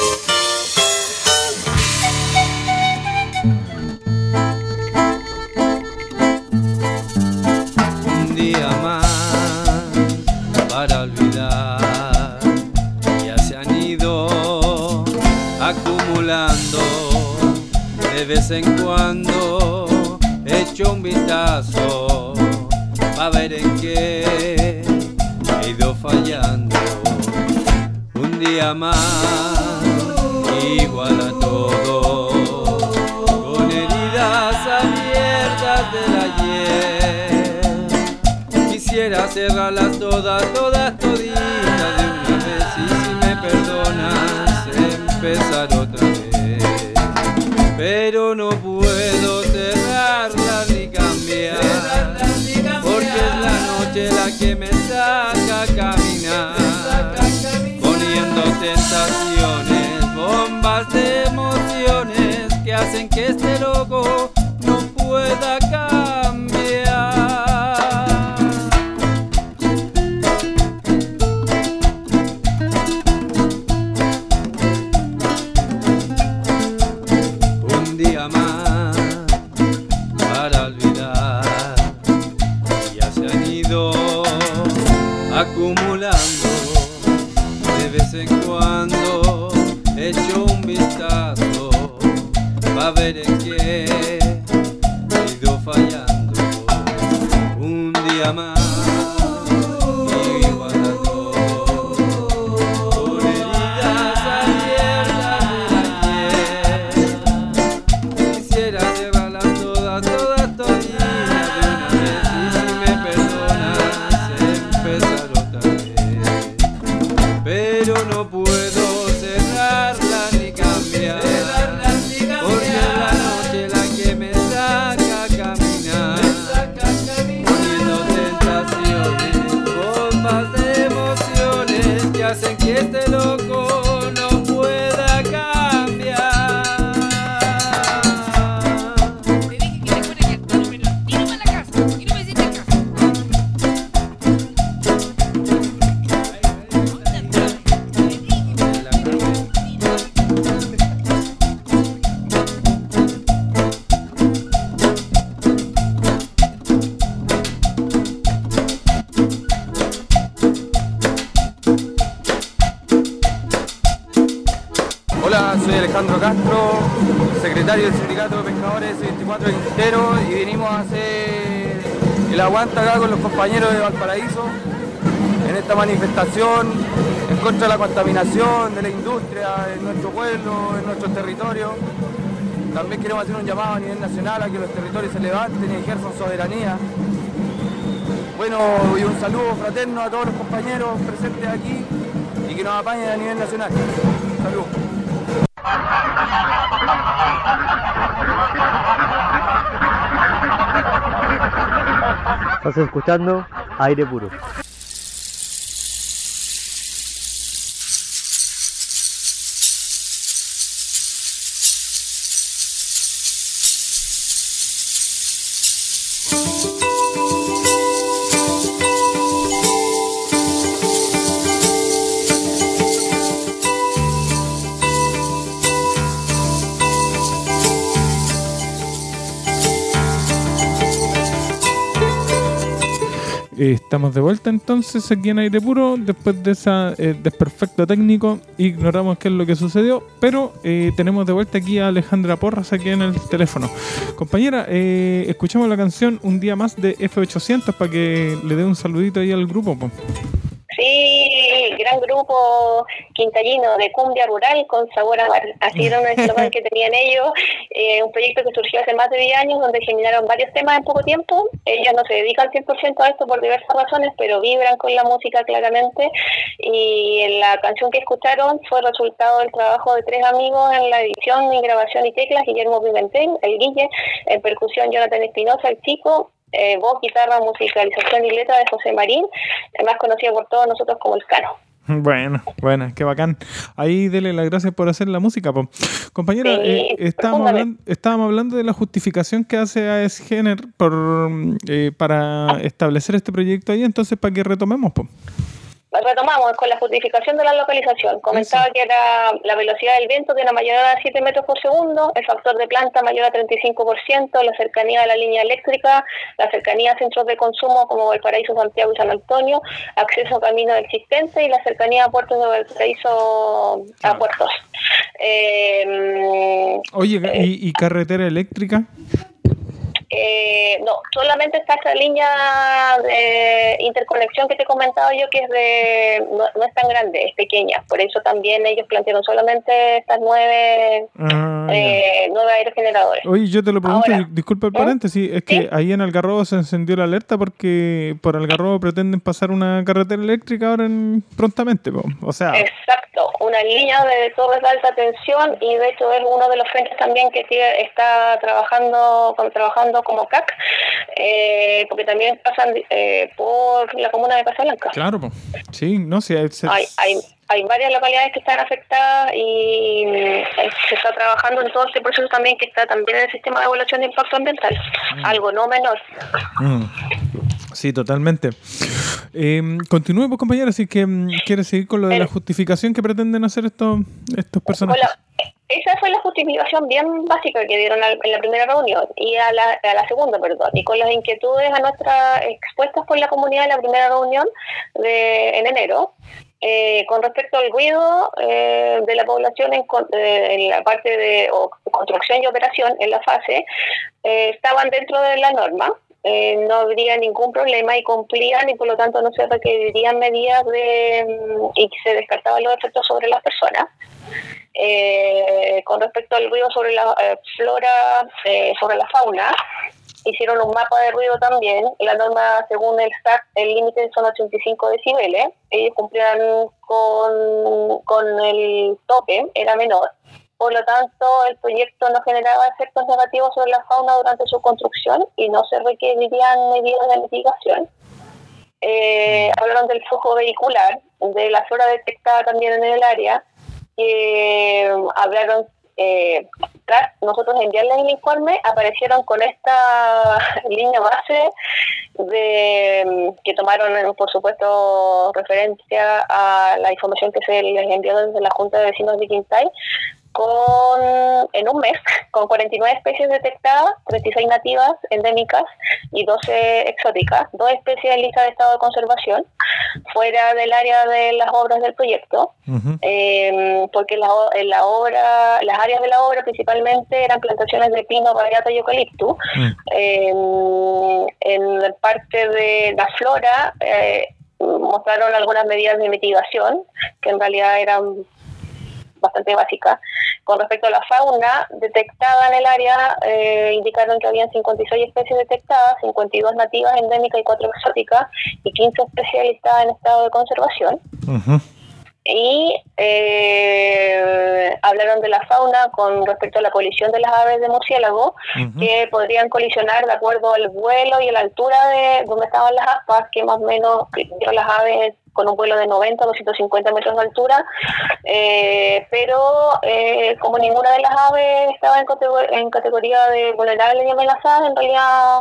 Para olvidar, ya se han ido acumulando. De vez en cuando echo un vistazo a ver en qué he ido fallando. Un día más, igual a todo, con heridas abiertas del ayer. Quisiera cerrarlas todas toditas de una vez, y si me perdonas empezar otra vez. Pero no puedo cerrarlas ni cambiar, porque es la noche la que me saca a caminar, poniendo tentaciones, bombas de emociones que hacen que este loco no pueda cambiar. Más para olvidar, ya se han ido acumulando. De vez en cuando echo un vistazo para ver en qué he ido fallando. Un día más, igual a todo, con heridas abiertas del ayer. quisiera llevarlas todas toditas de una vez. Y si me perdonas, empezar otra vez. Pero no puedo cerrarla ni cambiar, porque es la noche la que me saca a caminar, poniendo tentaciones, bombas de emociones que hacen que este loco no pueda cambiar. Te dije que mejor el actor, pero tiro para la casa y no me hiciste caso. Hola, soy Alejandro Castro, secretario del Sindicato de Pescadores 24 de Quintero, y vinimos a hacer el aguante acá con los compañeros de Valparaíso en esta manifestación en contra de la contaminación de la industria en nuestro pueblo, en nuestro territorio. También queremos hacer un llamado a nivel nacional a que los territorios se levanten y ejerzan soberanía. Bueno, y un saludo fraterno a todos los compañeros presentes aquí y que nos apañen a nivel nacional. Saludos. Estás escuchando Aire Puro. Estamos de vuelta entonces aquí en Aire Puro. Después de ese desperfecto técnico, ignoramos qué es lo que sucedió, pero tenemos de vuelta aquí a Alejandra Porras aquí en el teléfono. Compañera, escuchamos la canción Un Día Más de F800 para que le dé un saludito ahí al grupo, po. Sí, gran grupo quintallino de cumbia rural con sabor a mar. Así era un eslogan que tenían ellos, un proyecto que surgió hace más de 10 años donde generaron varios temas en poco tiempo. Ellos no se dedican 100% a esto por diversas razones, pero vibran con la música claramente, y en la canción que escucharon fue resultado del trabajo de 3 amigos en la edición y grabación y teclas: Guillermo Pimentel, el Guille; en percusión Jonathan Espinosa, el Chico; voz, guitarra, musicalización y letra de José Marín, más conocido por todos nosotros como el Cano. Bueno, qué bacán. Ahí dele las gracias por hacer la música, po. Compañera, Sí, estábamos hablando de la justificación que hace AES Gener para establecer este proyecto ahí, entonces para que retomemos, po. Retomamos con la justificación de la localización. Comentaba que era la velocidad del viento de una mayor a 7 metros por segundo, el factor de planta mayor a 35%, la cercanía de la línea eléctrica, la cercanía a centros de consumo como Valparaíso, Santiago y San Antonio, acceso a caminos existentes y la cercanía a puertos de Valparaíso a puertos. Oye, ¿y carretera eléctrica? No, solamente está esa línea de interconexión que te he comentado yo, que es no es tan grande, es pequeña. Por eso también ellos plantearon solamente estas 9 aerogeneradores. Oye, yo te lo pregunto, Ahora, disculpa el paréntesis, es que ahí en Algarrobo se encendió la alerta porque por Algarrobo pretenden pasar una carretera eléctrica ahora prontamente, po. O sea... Exacto, una línea de torres de alta tensión, y de hecho es uno de los frentes también que está trabajando como CAC, porque también pasan por la comuna de Casablanca. Claro, po. Sí, no sé. Hay varias localidades que están afectadas y se está trabajando en todo este proceso también, que está también en el sistema de evaluación de impacto ambiental, algo no menor. Sí, totalmente. Continúe, pues, compañera, si que quiere seguir con lo de la justificación que pretenden hacer estos personajes. Esa fue la justificación bien básica que dieron en la primera reunión y a la segunda, perdón, y con las inquietudes expuestas por la comunidad en la primera reunión en enero. Con respecto al ruido de la población en la parte de construcción y operación, en la fase, estaban dentro de la norma. no habría ningún problema y cumplían, y por lo tanto no se requerirían medidas y se descartaban los efectos sobre las personas. Con respecto al ruido sobre la flora, sobre la fauna, hicieron un mapa de ruido también. La norma, según el SAC, el límite son 85 decibeles. Ellos cumplían con el tope, era menor. Por lo tanto, el proyecto no generaba efectos negativos sobre la fauna durante su construcción y no se requerirían medidas de mitigación. Hablaron del flujo vehicular, de la flora detectada también en el área. Hablaron, tras nosotros enviarles el informe, aparecieron con esta línea base que tomaron, por supuesto, referencia a la información que se les envió desde la Junta de Vecinos de Quintay, en un mes, con 49 especies detectadas, 36 nativas, endémicas y 12 exóticas, 2 especies en lista de estado de conservación, fuera del área de las obras del proyecto, porque las áreas de la obra principalmente eran plantaciones de pino, radiata y eucalipto. En parte de la flora mostraron algunas medidas de mitigación, que en realidad eran bastante básicas. Con respecto a la fauna detectada en el área, indicaron que habían 56 especies detectadas, 52 nativas, endémicas y 4 exóticas, y 15 especies listadas en estado de conservación. Y hablaron de la fauna con respecto a la colisión de las aves de murciélago, que podrían colisionar de acuerdo al vuelo y a la altura de donde estaban las aspas, que más o menos dieron las aves con un vuelo de 90 a 250 metros de altura, pero como ninguna de las aves estaba en categoría de vulnerables y amenazadas, en realidad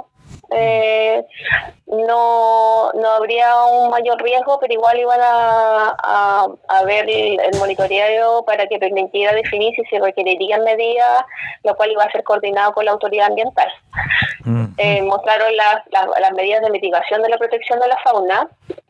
no habría un mayor riesgo, pero igual iban a ver el monitoreo para que permitiera definir si se requerirían medidas, lo cual iba a ser coordinado con la autoridad ambiental. Mostraron las medidas de mitigación de la protección de la fauna,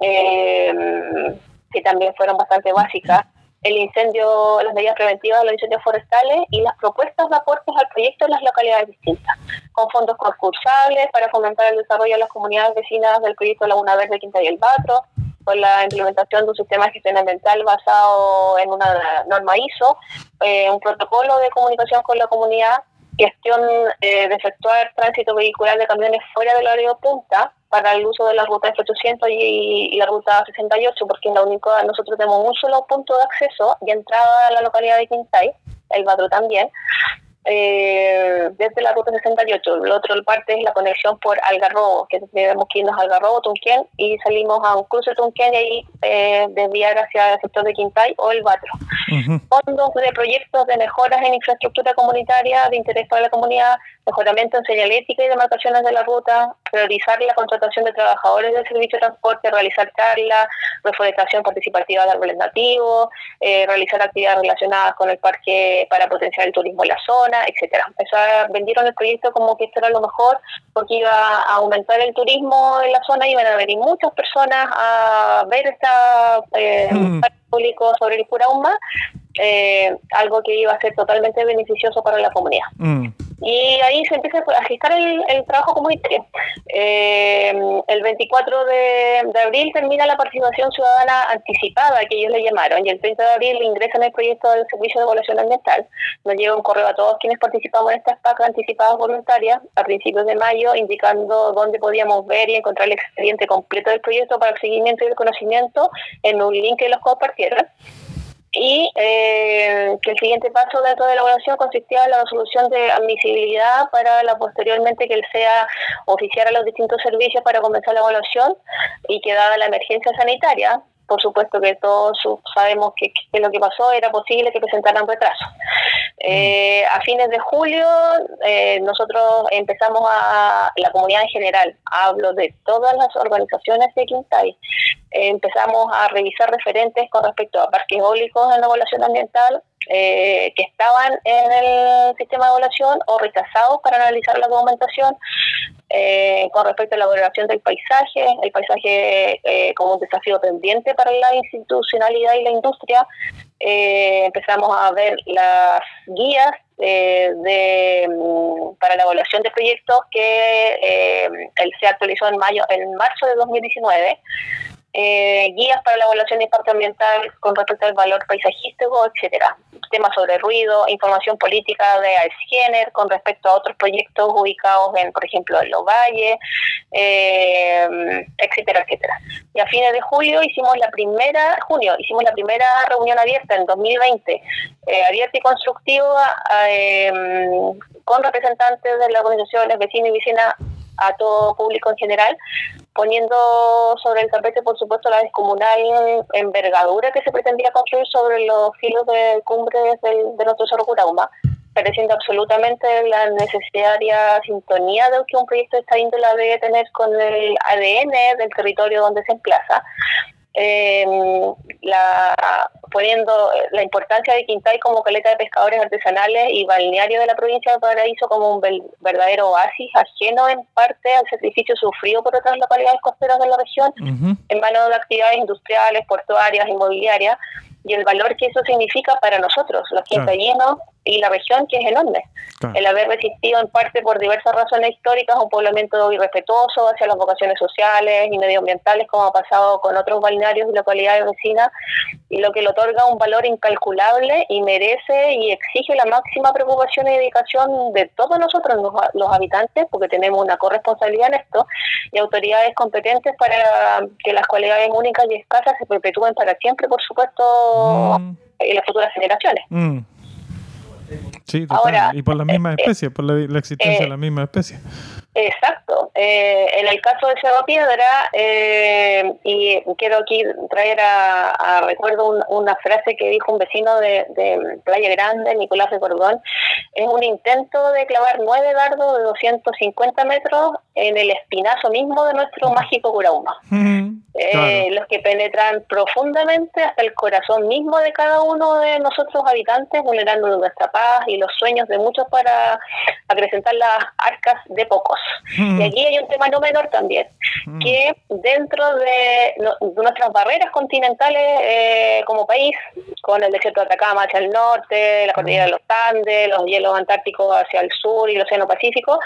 que también fueron bastante básicas. El incendio, las medidas preventivas de los incendios forestales y las propuestas de aportes al proyecto en las localidades distintas, con fondos concursables para fomentar el desarrollo de las comunidades vecinas del proyecto Laguna Verde, Quintay y El Batro, con la implementación de un sistema de gestión ambiental basado en una norma ISO, un protocolo de comunicación con la comunidad, gestión de efectuar tránsito vehicular de camiones fuera del horario punta para el uso de la ruta F800 y la ruta 68, porque es la única, nosotros tenemos un solo punto de acceso y entrada a la localidad de Quintay, El Batro también, desde la ruta 68. La otra parte es la conexión por Algarrobo, que tenemos que irnos a Algarrobo, Tunquén, y salimos a un cruce de Tunquén y ahí desviar hacia el sector de Quintay o El Batro. Fondos de proyectos de mejoras en infraestructura comunitaria de interés para la comunidad, mejoramiento en señalética y demarcaciones de la ruta, priorizar la contratación de trabajadores del servicio de transporte, realizar charlas, reforestación participativa de árboles nativos, realizar actividades relacionadas con el parque para potenciar el turismo en la zona, etcétera. Vendieron el proyecto como que esto era lo mejor porque iba a aumentar el turismo en la zona, iban a venir muchas personas a ver esta parque público sobre el Curauma, algo que iba a ser totalmente beneficioso para la comunidad. Y ahí se empieza a gestar el trabajo comunitario. El 24 de abril termina la participación ciudadana anticipada, que ellos le llamaron, y el 30 de abril ingresan el proyecto del Servicio de Evaluación Ambiental. Nos llega un correo a todos quienes participamos en estas PAC anticipadas voluntarias a principios de mayo, indicando dónde podíamos ver y encontrar el expediente completo del proyecto para el seguimiento y el conocimiento en un link que los compartieron. Y que el siguiente paso dentro de la evaluación consistía en la resolución de admisibilidad para posteriormente que él sea oficiar a los distintos servicios para comenzar la evaluación, y que dada la emergencia sanitaria, por supuesto que todos sabemos que lo que pasó, era posible que presentaran retraso. A fines de julio nosotros empezamos la comunidad en general, hablo de todas las organizaciones de Quintay, empezamos a revisar referentes con respecto a parques eólicos en la evaluación ambiental, que estaban en el sistema de evaluación o rechazados para analizar la documentación. Con respecto a la valoración del paisaje, el paisaje como un desafío pendiente para la institucionalidad y la industria, empezamos a ver las guías para la evaluación de proyectos que se actualizó en marzo de 2019. Guías para la evaluación de impacto ambiental con respecto al valor paisajístico, etcétera. Temas sobre ruido, información política de Alzheimer con respecto a otros proyectos ubicados por ejemplo, en Los Valles, etcétera, etcétera. Y a fines de junio hicimos la primera reunión abierta en 2020, abierta y constructiva, con representantes de las organizaciones vecinas y vecinas, a todo público en general, poniendo sobre el tapete, por supuesto, la descomunal envergadura que se pretendía construir sobre los filos de cumbres de nuestro Cerro Curauma, pareciendo absolutamente la necesaria sintonía de que un proyecto de esta índole debe tener con el ADN del territorio donde se emplaza, poniendo la importancia de Quintay como caleta de pescadores artesanales y balneario de la provincia de Valparaíso como un verdadero oasis, ajeno en parte al sacrificio sufrido por otras localidades costeras de la región, en manos de actividades industriales, portuarias, inmobiliarias, y el valor que eso significa para nosotros, los quintayinos y la región, que es enorme. El haber resistido en parte por diversas razones históricas un poblamiento irrespetuoso hacia las vocaciones sociales y medioambientales, como ha pasado con otros balnearios y localidades vecinas, y lo que le otorga un valor incalculable y merece y exige la máxima preocupación y dedicación de todos nosotros, los habitantes, porque tenemos una corresponsabilidad en esto, y autoridades competentes para que las cualidades únicas y escasas se perpetúen para siempre, por supuesto, en las futuras generaciones. Sí, total. Ahora, y por las mismas especies, por la existencia de las mismas especies. Exacto. En el caso de Cerro Piedra, y quiero aquí traer a recuerdo una frase que dijo un vecino de Playa Grande, Nicolás de Cordón, es un intento de clavar 9 dardos de 250 metros en el espinazo mismo de nuestro mágico Curauma. Claro. Los que penetran profundamente hasta el corazón mismo de cada uno de nosotros habitantes, vulnerando nuestra paz y los sueños de muchos para acrecentar las arcas de pocos. Y aquí hay un tema no menor también, que dentro de nuestras barreras continentales como país, con el desierto de Atacama hacia el norte, la cordillera de los Andes, los hielos antárticos hacia el sur y el océano Pacífico,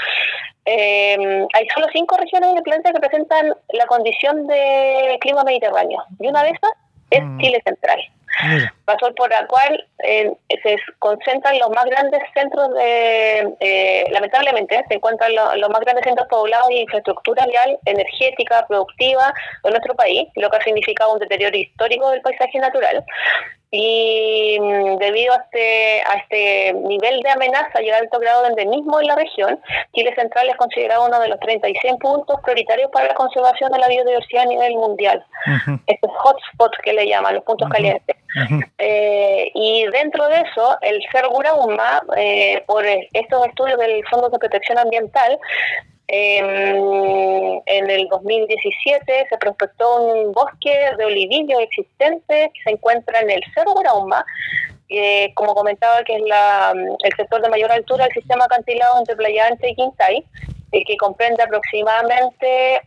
hay solo 5 regiones del planeta que presentan la condición de clima mediterráneo, y una de esas es Chile Central. Razón por la cual se concentran los más grandes centros lamentablemente se encuentran los más grandes centros poblados y infraestructura vial, energética, productiva de nuestro país, lo que ha significado un deterioro histórico del paisaje natural. Y debido a este nivel de amenaza y el alto grado de endemismo en la región, Chile Central es considerado uno de los 36 puntos prioritarios para la conservación de la biodiversidad a nivel mundial. Estos hotspots que le llaman, los puntos calientes. Y dentro de eso, el Cerro Curauma, por estos estudios del Fondo de Protección Ambiental, en el 2017 se prospectó un bosque de olivillo existente que se encuentra en el Cerro Curauma, como comentaba, que es el sector de mayor altura del sistema acantilado entre Playa Ancha y Quintay, que comprende aproximadamente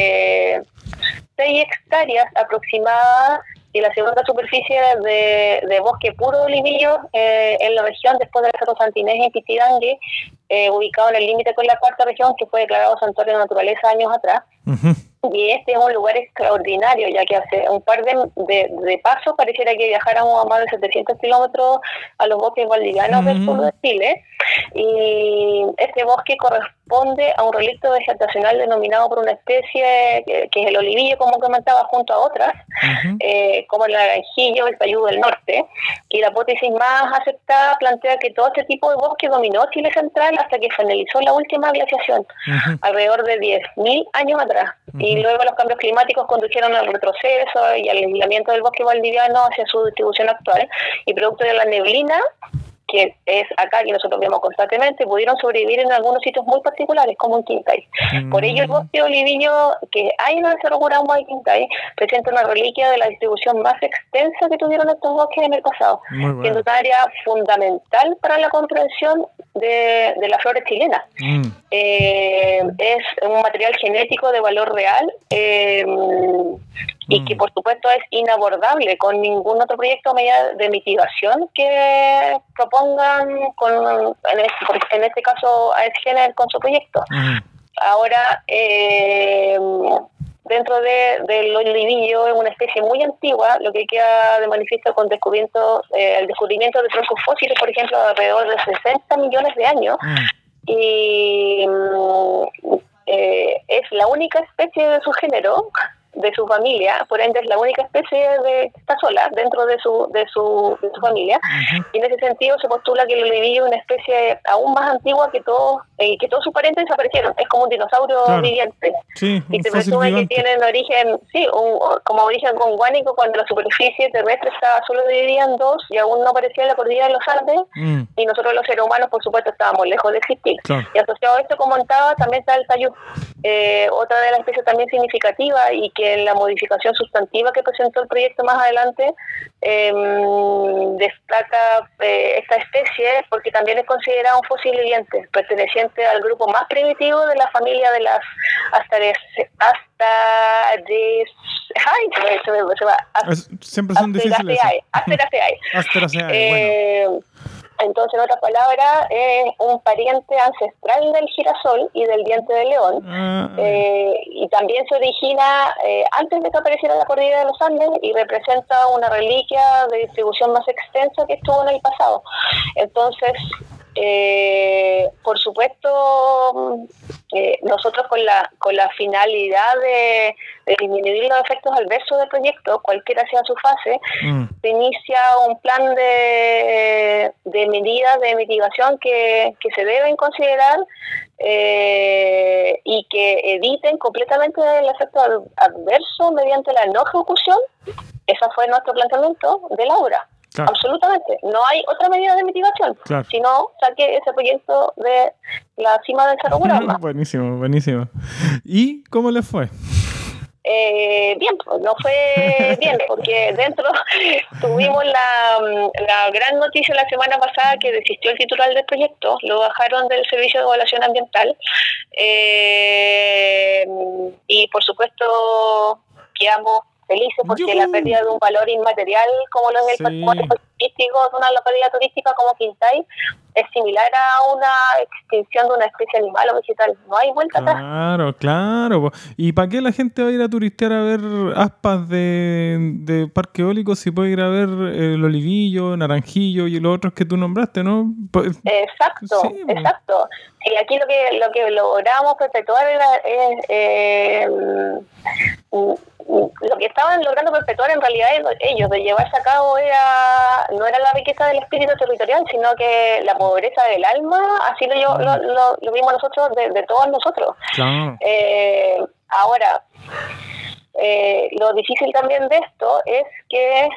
6 hectáreas aproximadas, y la segunda superficie de bosque puro de olivillo en la región, después del Cerro Santinés en Pitidangui, ubicado en el límite con la 4ª región, que fue declarado santuario de naturaleza años atrás. Y este es un lugar extraordinario, ya que hace un par de pasos pareciera que viajáramos a más de 700 kilómetros a los bosques valdivianos del sur de Chile, y este bosque corresponde a un relicto vegetacional denominado por una especie que es el olivillo, como comentaba, junto a otras, como el naranjillo, el payú del norte, y la hipótesis más aceptada plantea que todo este tipo de bosque dominó Chile Central hasta que finalizó la última glaciación, alrededor de 10.000 años atrás. Y luego los cambios climáticos condujeron al retroceso y al aislamiento del bosque valdiviano hacia su distribución actual, y producto de la neblina, que es acá que nosotros vemos constantemente, pudieron sobrevivir en algunos sitios muy particulares, como en Quintay. Por ello, el bosque de olivillo que hay en el Cerro Curauma y Quintay presenta una reliquia de la distribución más extensa que tuvieron estos bosques en el pasado, siendo una área fundamental para la comprensión de la flora chilena. Es un material genético de valor real, y que por supuesto es inabordable con ningún otro proyecto o medida de mitigación que propongan en este caso a Edgener con su proyecto. Ahora, dentro de los libillos, es una especie muy antigua, lo que queda de manifiesto con el descubrimiento de trozos fósiles, por ejemplo, de alrededor de 60 millones de años, y es la única especie de su género, de su familia, por ende es la única especie que está sola dentro de su familia, y en ese sentido se postula que el olivillo es una especie aún más antigua que todos sus parientes desaparecieron, es como un dinosaurio viviente, y se presume que tienen origen, como origen conguánico, cuando la superficie terrestre estaba solo dividida en dos y aún no aparecía la cordillera de los Andes, y nosotros los seres humanos por supuesto estábamos lejos de existir, y asociado a esto, como comentaba, también está el tayú, otra de las especies también significativa, y que en la modificación sustantiva que presentó el proyecto más adelante destaca esta especie porque también es considerado un fósil viviente perteneciente al grupo más primitivo de la familia de las siempre son difíciles. Asteraceae. Entonces, en otras palabras, es un pariente ancestral del girasol y del diente de león, y también se origina antes de que apareciera la cordillera de los Andes y representa una reliquia de distribución más extensa que estuvo en el pasado. Entonces, por supuesto, nosotros con la finalidad de disminuir los efectos adversos del proyecto, cualquiera sea su fase, se inicia un plan de medidas de mitigación que se deben considerar y que eviten completamente el efecto adverso mediante la no ejecución. Ese fue nuestro planteamiento de la obra. Claro. Absolutamente, no hay otra medida de mitigación, sino saque ese proyecto de la cima del Cerro Guarauma. Buenísimo. ¿Y cómo les fue? Bien, pues no fue bien, porque dentro tuvimos la gran noticia la semana pasada que desistió el titular del proyecto, lo bajaron del Servicio de Evaluación Ambiental, y por supuesto quedamos felices porque la pérdida de un valor inmaterial como lo es el patrimonio turístico de una localidad turística como Quintay es similar a una extinción de una especie animal o vegetal. No hay vuelta atrás. Claro. ¿Y para qué la gente va a ir a turistear a ver aspas de parque eólico si puede ir a ver el olivillo, naranjillo y los otros que tú nombraste, no? Exacto. Y aquí lo que logramos perpetuar lo que estaban logrando perpetuar en realidad ellos de llevarse a cabo no era la riqueza del espíritu territorial, sino que la pobreza del alma, así lo vimos nosotros de todos nosotros. Claro. Ahora, lo difícil también de esto es que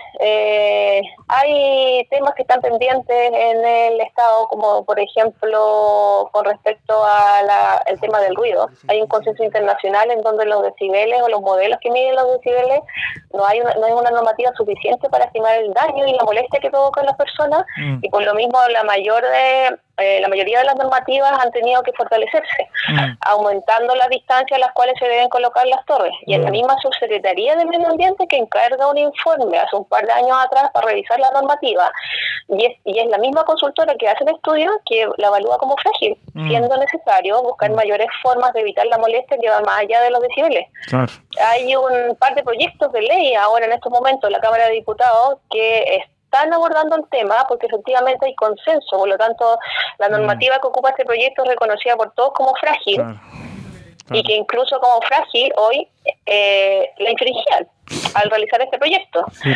hay temas que están pendientes en el Estado, como por ejemplo con respecto a el tema del ruido. Hay un consenso internacional en donde los decibeles o los modelos que miden los decibeles no hay una normativa suficiente para estimar el daño y la molestia que provocan las personas, y por lo mismo la mayoría de las normativas han tenido que fortalecerse, aumentando las distancias a las cuales se deben colocar las torres. Y en la misma Subsecretaría de Medio Ambiente que encarga un informe hace un par de años atrás para revisar la normativa, y es la misma consultora que hace el estudio que la evalúa como frágil, siendo necesario buscar mayores formas de evitar la molestia que va más allá de los decibeles. Claro. Hay un par de proyectos de ley ahora en estos momentos en la Cámara de Diputados que están abordando el tema porque efectivamente hay consenso, por lo tanto la normativa que ocupa este proyecto es reconocida por todos como frágil, claro. Y que incluso como frágil hoy la infringían al realizar este proyecto. Sí.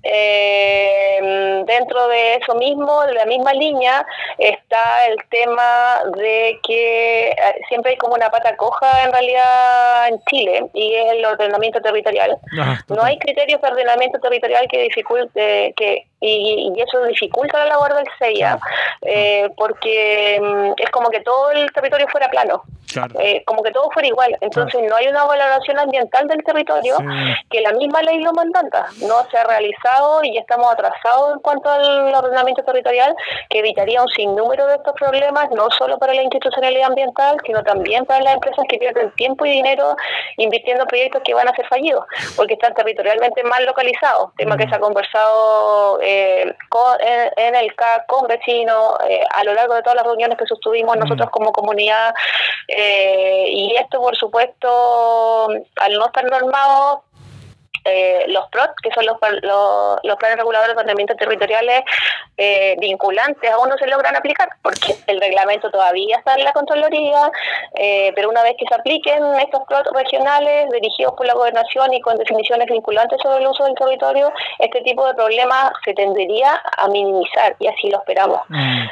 Dentro de eso mismo, de la misma línea, está el tema de que siempre hay como una pata coja en realidad en Chile, y es el ordenamiento territorial. No hay criterios de ordenamiento territorial que dificulte, que y eso dificulta la labor del CEIA, porque es como que todo el territorio fuera plano. Claro. Como que todo fuera igual, entonces no hay una valoración ambiental del territorio que la misma ley lo mandata, no se ha realizado y ya estamos atrasados en cuanto al ordenamiento territorial, que evitaría un sinnúmero de estos problemas, no solo para la institucionalidad ambiental, sino también para las empresas que pierden tiempo y dinero invirtiendo en proyectos que van a ser fallidos, porque están territorialmente mal localizados, tema que se ha conversado en el CAC con vecinos, a lo largo de todas las reuniones que sostuvimos nosotros como comunidad, y esto por supuesto al no estar normados, los PROT, que son los planes reguladores de ordenamiento territoriales vinculantes, aún no se logran aplicar porque el reglamento todavía está en la Contraloría, pero una vez que se apliquen estos PROT regionales dirigidos por la Gobernación y con definiciones vinculantes sobre el uso del territorio, este tipo de problemas se tendería a minimizar, y así lo esperamos.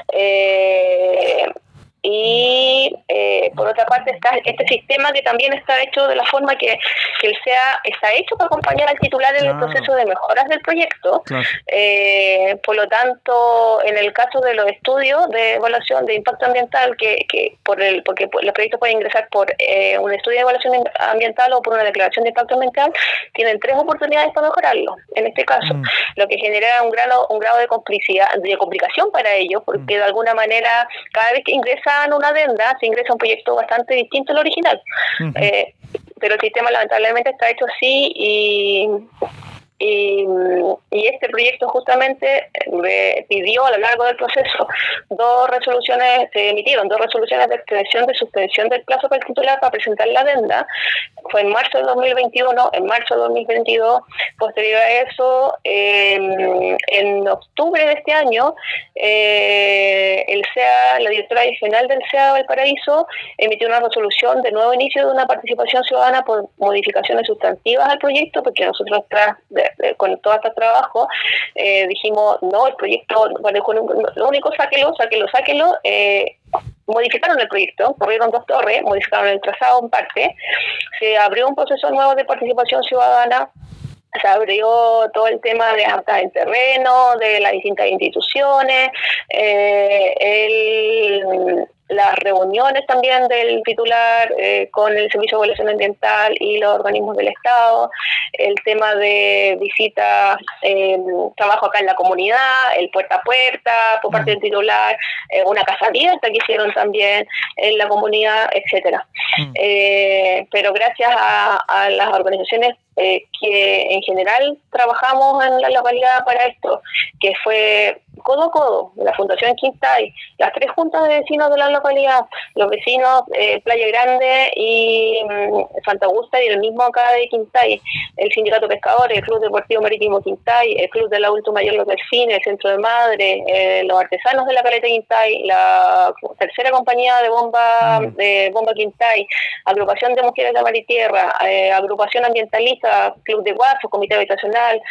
Y por otra parte está este sistema que también está hecho de la forma que el SEA está hecho para acompañar al titular en el proceso de mejoras del proyecto. Por lo tanto, en el caso de los estudios de evaluación de impacto ambiental, porque los proyectos pueden ingresar por un estudio de evaluación ambiental o por una declaración de impacto ambiental, tienen 3 oportunidades para mejorarlo. En este caso, lo que genera un grado de complicación para ellos, porque de alguna manera cada vez que ingresan una adenda se ingresa un proyecto bastante distinto al original. Pero el sistema lamentablemente está hecho así, y este proyecto justamente pidió a lo largo del proceso se emitieron 2 resoluciones de extensión de suspensión del plazo para el titular para presentar la adenda. Fue en marzo de 2021, en marzo de 2022. Posterior a eso, en octubre de este año, el SEA, la directora regional del SEA Valparaíso, emitió una resolución de nuevo inicio de una participación ciudadana por modificaciones sustantivas al proyecto, porque nosotros con todo este trabajo dijimos, no, el proyecto, bueno, lo único, sáquelo. Modificaron el proyecto, corrieron 2 torres, modificaron el trazado en parte, se abrió un proceso nuevo de participación ciudadana, se abrió todo el tema de actas en terreno, de las distintas instituciones, las reuniones también del titular con el Servicio de Evaluación Ambiental y los organismos del Estado, el tema de visitas, trabajo acá en la comunidad, el puerta a puerta por parte del titular, una casa abierta que hicieron también en la comunidad, etcétera. Pero gracias a las organizaciones que en general trabajamos en la localidad para esto, que fue codo a codo, la Fundación Quintay, las 3 juntas de vecinos de la localidad, los vecinos Playa Grande y Santa Augusta, y el mismo acá de Quintay, el Sindicato de Pescadores, el Club Deportivo Marítimo Quintay, el Club del Adulto Mayor Los Delfines, el Centro de Madre, los artesanos de la Caleta Quintay, la tercera compañía de bomba Quintay, agrupación de mujeres de Mar y Tierra, agrupación ambientalista, Club de Guaso, comité habitacional,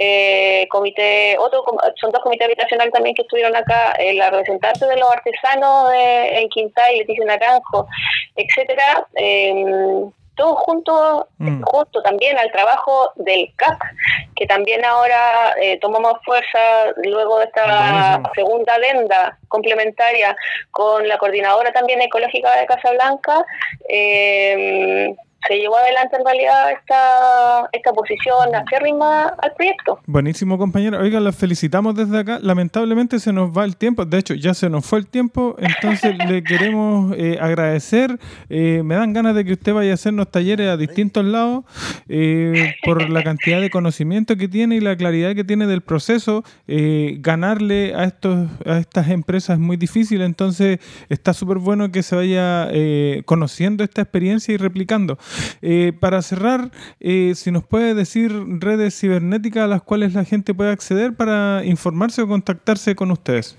son 2 comités habitacionales también que estuvieron acá, la representante de los artesanos en Quintay, Leticia Naranjo, etcétera, todos junto también al trabajo del CAC, que también ahora tomamos fuerza luego de esta segunda adenda complementaria con la coordinadora también ecológica de Casablanca. Se llevó adelante en realidad esta posición acérrima al proyecto. Buenísimo, compañero. Oiga, los felicitamos desde acá. Lamentablemente se nos va el tiempo. De hecho, ya se nos fue el tiempo. Entonces le queremos agradecer. Me dan ganas de que usted vaya a hacernos talleres a distintos lados por la cantidad de conocimiento que tiene y la claridad que tiene del proceso. Ganarle a estas empresas es muy difícil. Entonces está súper bueno que se vaya conociendo esta experiencia y replicando. Para cerrar, si nos puede decir redes cibernéticas a las cuales la gente puede acceder para informarse o contactarse con ustedes.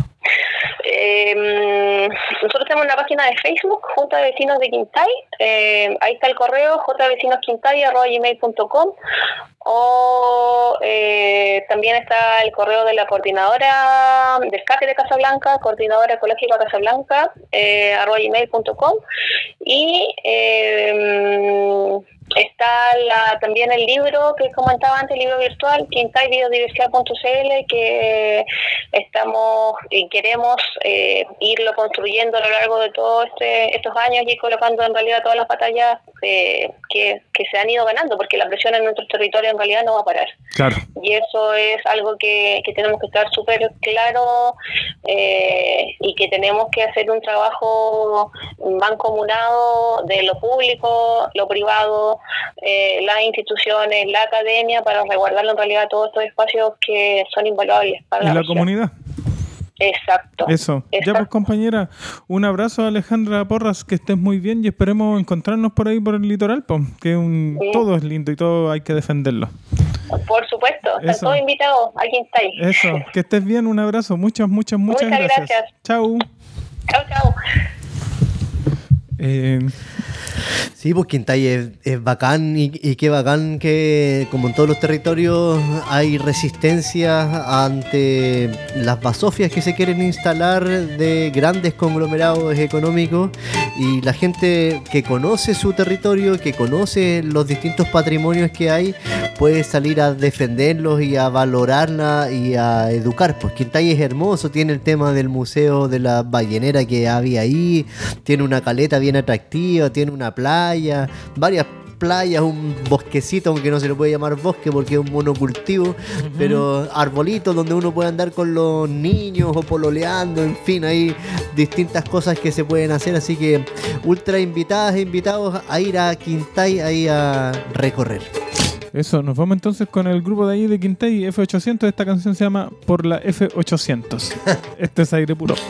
Nosotros tenemos una página de Facebook, Junta de Vecinos de Quintay. Ahí está el correo jvecinosquintay@gmail.com, o también está el correo de la coordinadora del CAC de Casablanca, coordinadora ecológica Casablanca, @gmail.com, y Está también el libro que comentaba antes, el libro virtual, quintaybiodiversidad.cl, que estamos y queremos irlo construyendo a lo largo de todos estos años y colocando en realidad todas las batallas que se han ido ganando, porque la presión en nuestro territorio en realidad no va a parar. Claro. Y eso es algo que tenemos que estar súper claro, y que tenemos que hacer un trabajo mancomunado de lo público, lo privado, las instituciones, la academia, para resguardar en realidad todos estos espacios que son invaluables para la comunidad. Exacto. Eso. Ya pues, compañera, un abrazo a Alejandra Porras, que estés muy bien y esperemos encontrarnos por ahí por el litoral, pues, que todo es lindo y todo hay que defenderlo. Por supuesto, están todos invitados, aquí estáis. Eso, que estés bien, un abrazo, muchas gracias. Chau. Chau. Sí, pues Quintay es bacán y qué bacán que, como en todos los territorios, hay resistencia ante las basofias que se quieren instalar de grandes conglomerados económicos, y la gente que conoce su territorio, que conoce los distintos patrimonios que hay, puede salir a defenderlos y a valorarla y a educar. Pues Quintay es hermoso, tiene el tema del museo de la ballenera que había ahí, tiene una caleta bien atractiva, tiene una playa, varias playas, un bosquecito, aunque no se le puede llamar bosque porque es un monocultivo, pero arbolitos donde uno puede andar con los niños o pololeando, en fin, hay distintas cosas que se pueden hacer, así que ultra invitadas e invitados a ir a Quintay ahí a recorrer. Eso, nos vamos entonces con el grupo de ahí de Quintay, F800. Esta canción se llama Por la F800. Este es Aire Puro.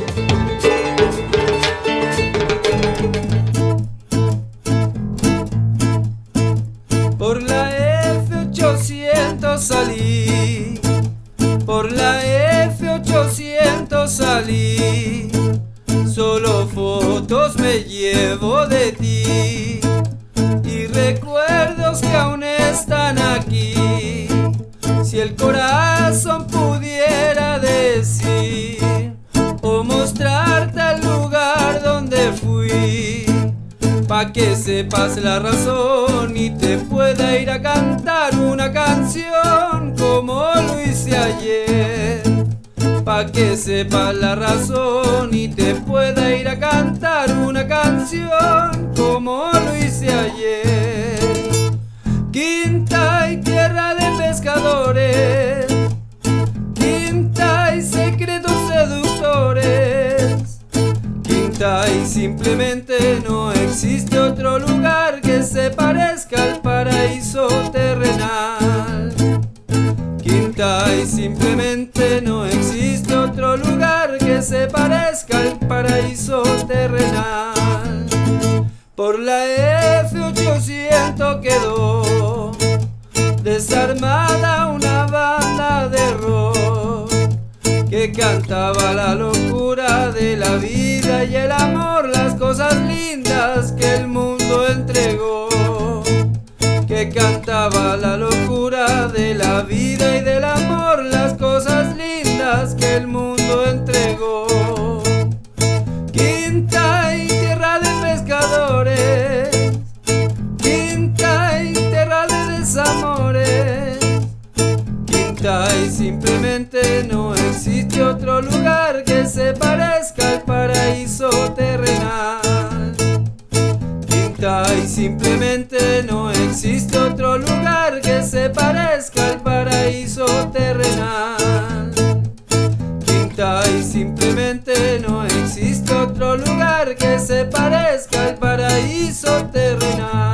Por la F800 salí, por la F800 salí, solo fotos me llevo de ti y recuerdos que aún están aquí. Si el corazón pudiera decir o mostrarte el lugar donde fui, pa' que sepas la razón y te pueda ir a cantar una canción como lo hice ayer. Pa' que sepas la razón y te pueda ir a cantar una canción como lo hice ayer. Quintay, tierra de pescadores, Quintay, secretos seductores. Quintay, simplemente no existe otro lugar que se parezca al paraíso terrenal. Quintay, simplemente no existe otro lugar que se parezca al paraíso terrenal. Por la F800 quedó desarmada una banda de rock que cantaba la locura de la vida y el amor, las cosas lindas que el mundo entregó. Que cantaba la locura de la vida y del amor, las cosas lindas que el mundo entregó. Quintay, tierra de pescadores, Quintay, tierra de desamores. Quintay, simplemente no existe otro lugar que se parezca al paraíso terrenal. Quintay, simplemente no existe otro lugar que se parezca al paraíso terrenal. Quintay, simplemente no existe otro lugar que se parezca al paraíso terrenal.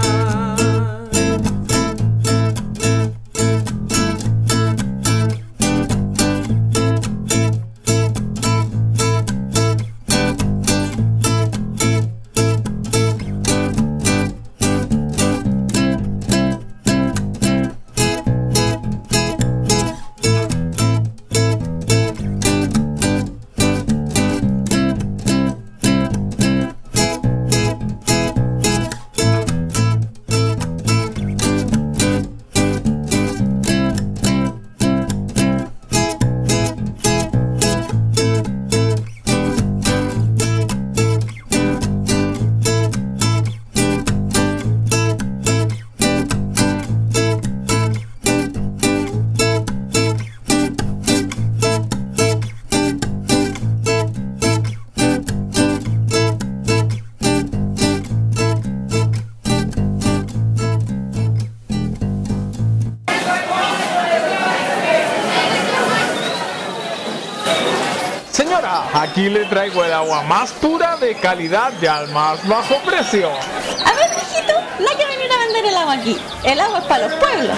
Aquí le traigo el agua más pura, de calidad y al más bajo precio. A ver, mijito, no hay que venir a vender el agua aquí. El agua es para los pueblos.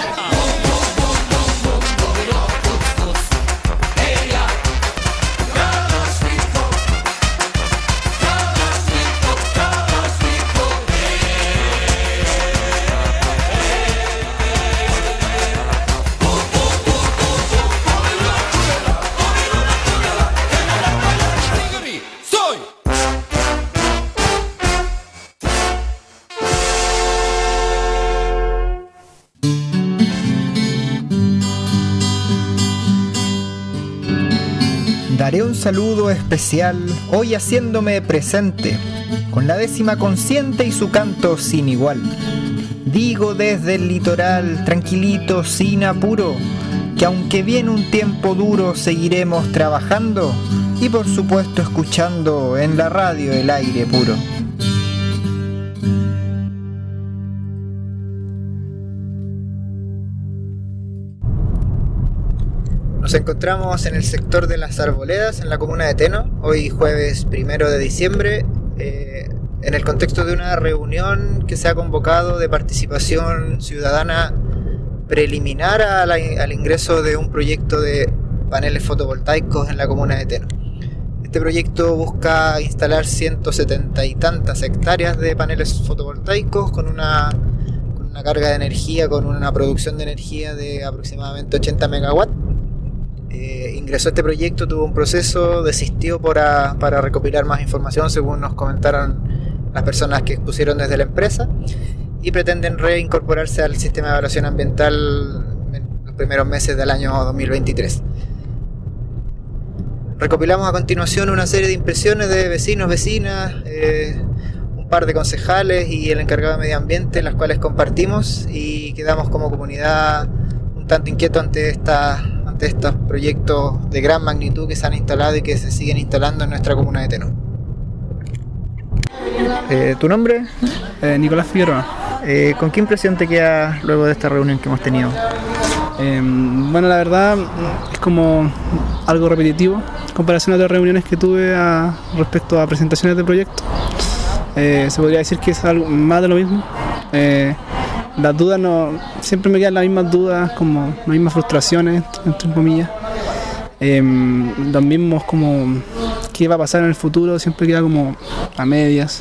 Daré un saludo especial hoy haciéndome presente, con la 10ª consciente y su canto sin igual. Digo desde el litoral, tranquilito, sin apuro, que aunque viene un tiempo duro seguiremos trabajando y por supuesto escuchando en la radio el aire puro. Nos encontramos en el sector de las Arboledas, en la comuna de Teno, hoy jueves 1 de diciembre, en el contexto de una reunión que se ha convocado de participación ciudadana preliminar al ingreso de un proyecto de paneles fotovoltaicos en la comuna de Teno. Este proyecto busca instalar 170 y tantas hectáreas de paneles fotovoltaicos con una carga de energía, con una producción de energía de aproximadamente 80 megawatts. Ingresó a este proyecto, tuvo un proceso, desistió para recopilar más información según nos comentaron las personas que expusieron desde la empresa, y pretenden reincorporarse al sistema de evaluación ambiental en los primeros meses del año 2023. Recopilamos a continuación una serie de impresiones de vecinos, vecinas, un par de concejales y el encargado de medio ambiente, las cuales compartimos y quedamos como comunidad un tanto inquietos ante estos proyectos de gran magnitud que se han instalado y que se siguen instalando en nuestra comuna de Teno. ¿Tu nombre? Nicolás Figueroa. ¿Con qué impresión te queda luego de esta reunión que hemos tenido? Bueno, la verdad es como algo repetitivo en comparación a otras reuniones que tuve respecto a presentaciones de proyectos. Se podría decir que es algo más de lo mismo. Las dudas siempre me quedan las mismas dudas, como las mismas frustraciones, entre comillas. Los mismos como qué va a pasar en el futuro siempre queda como a medias.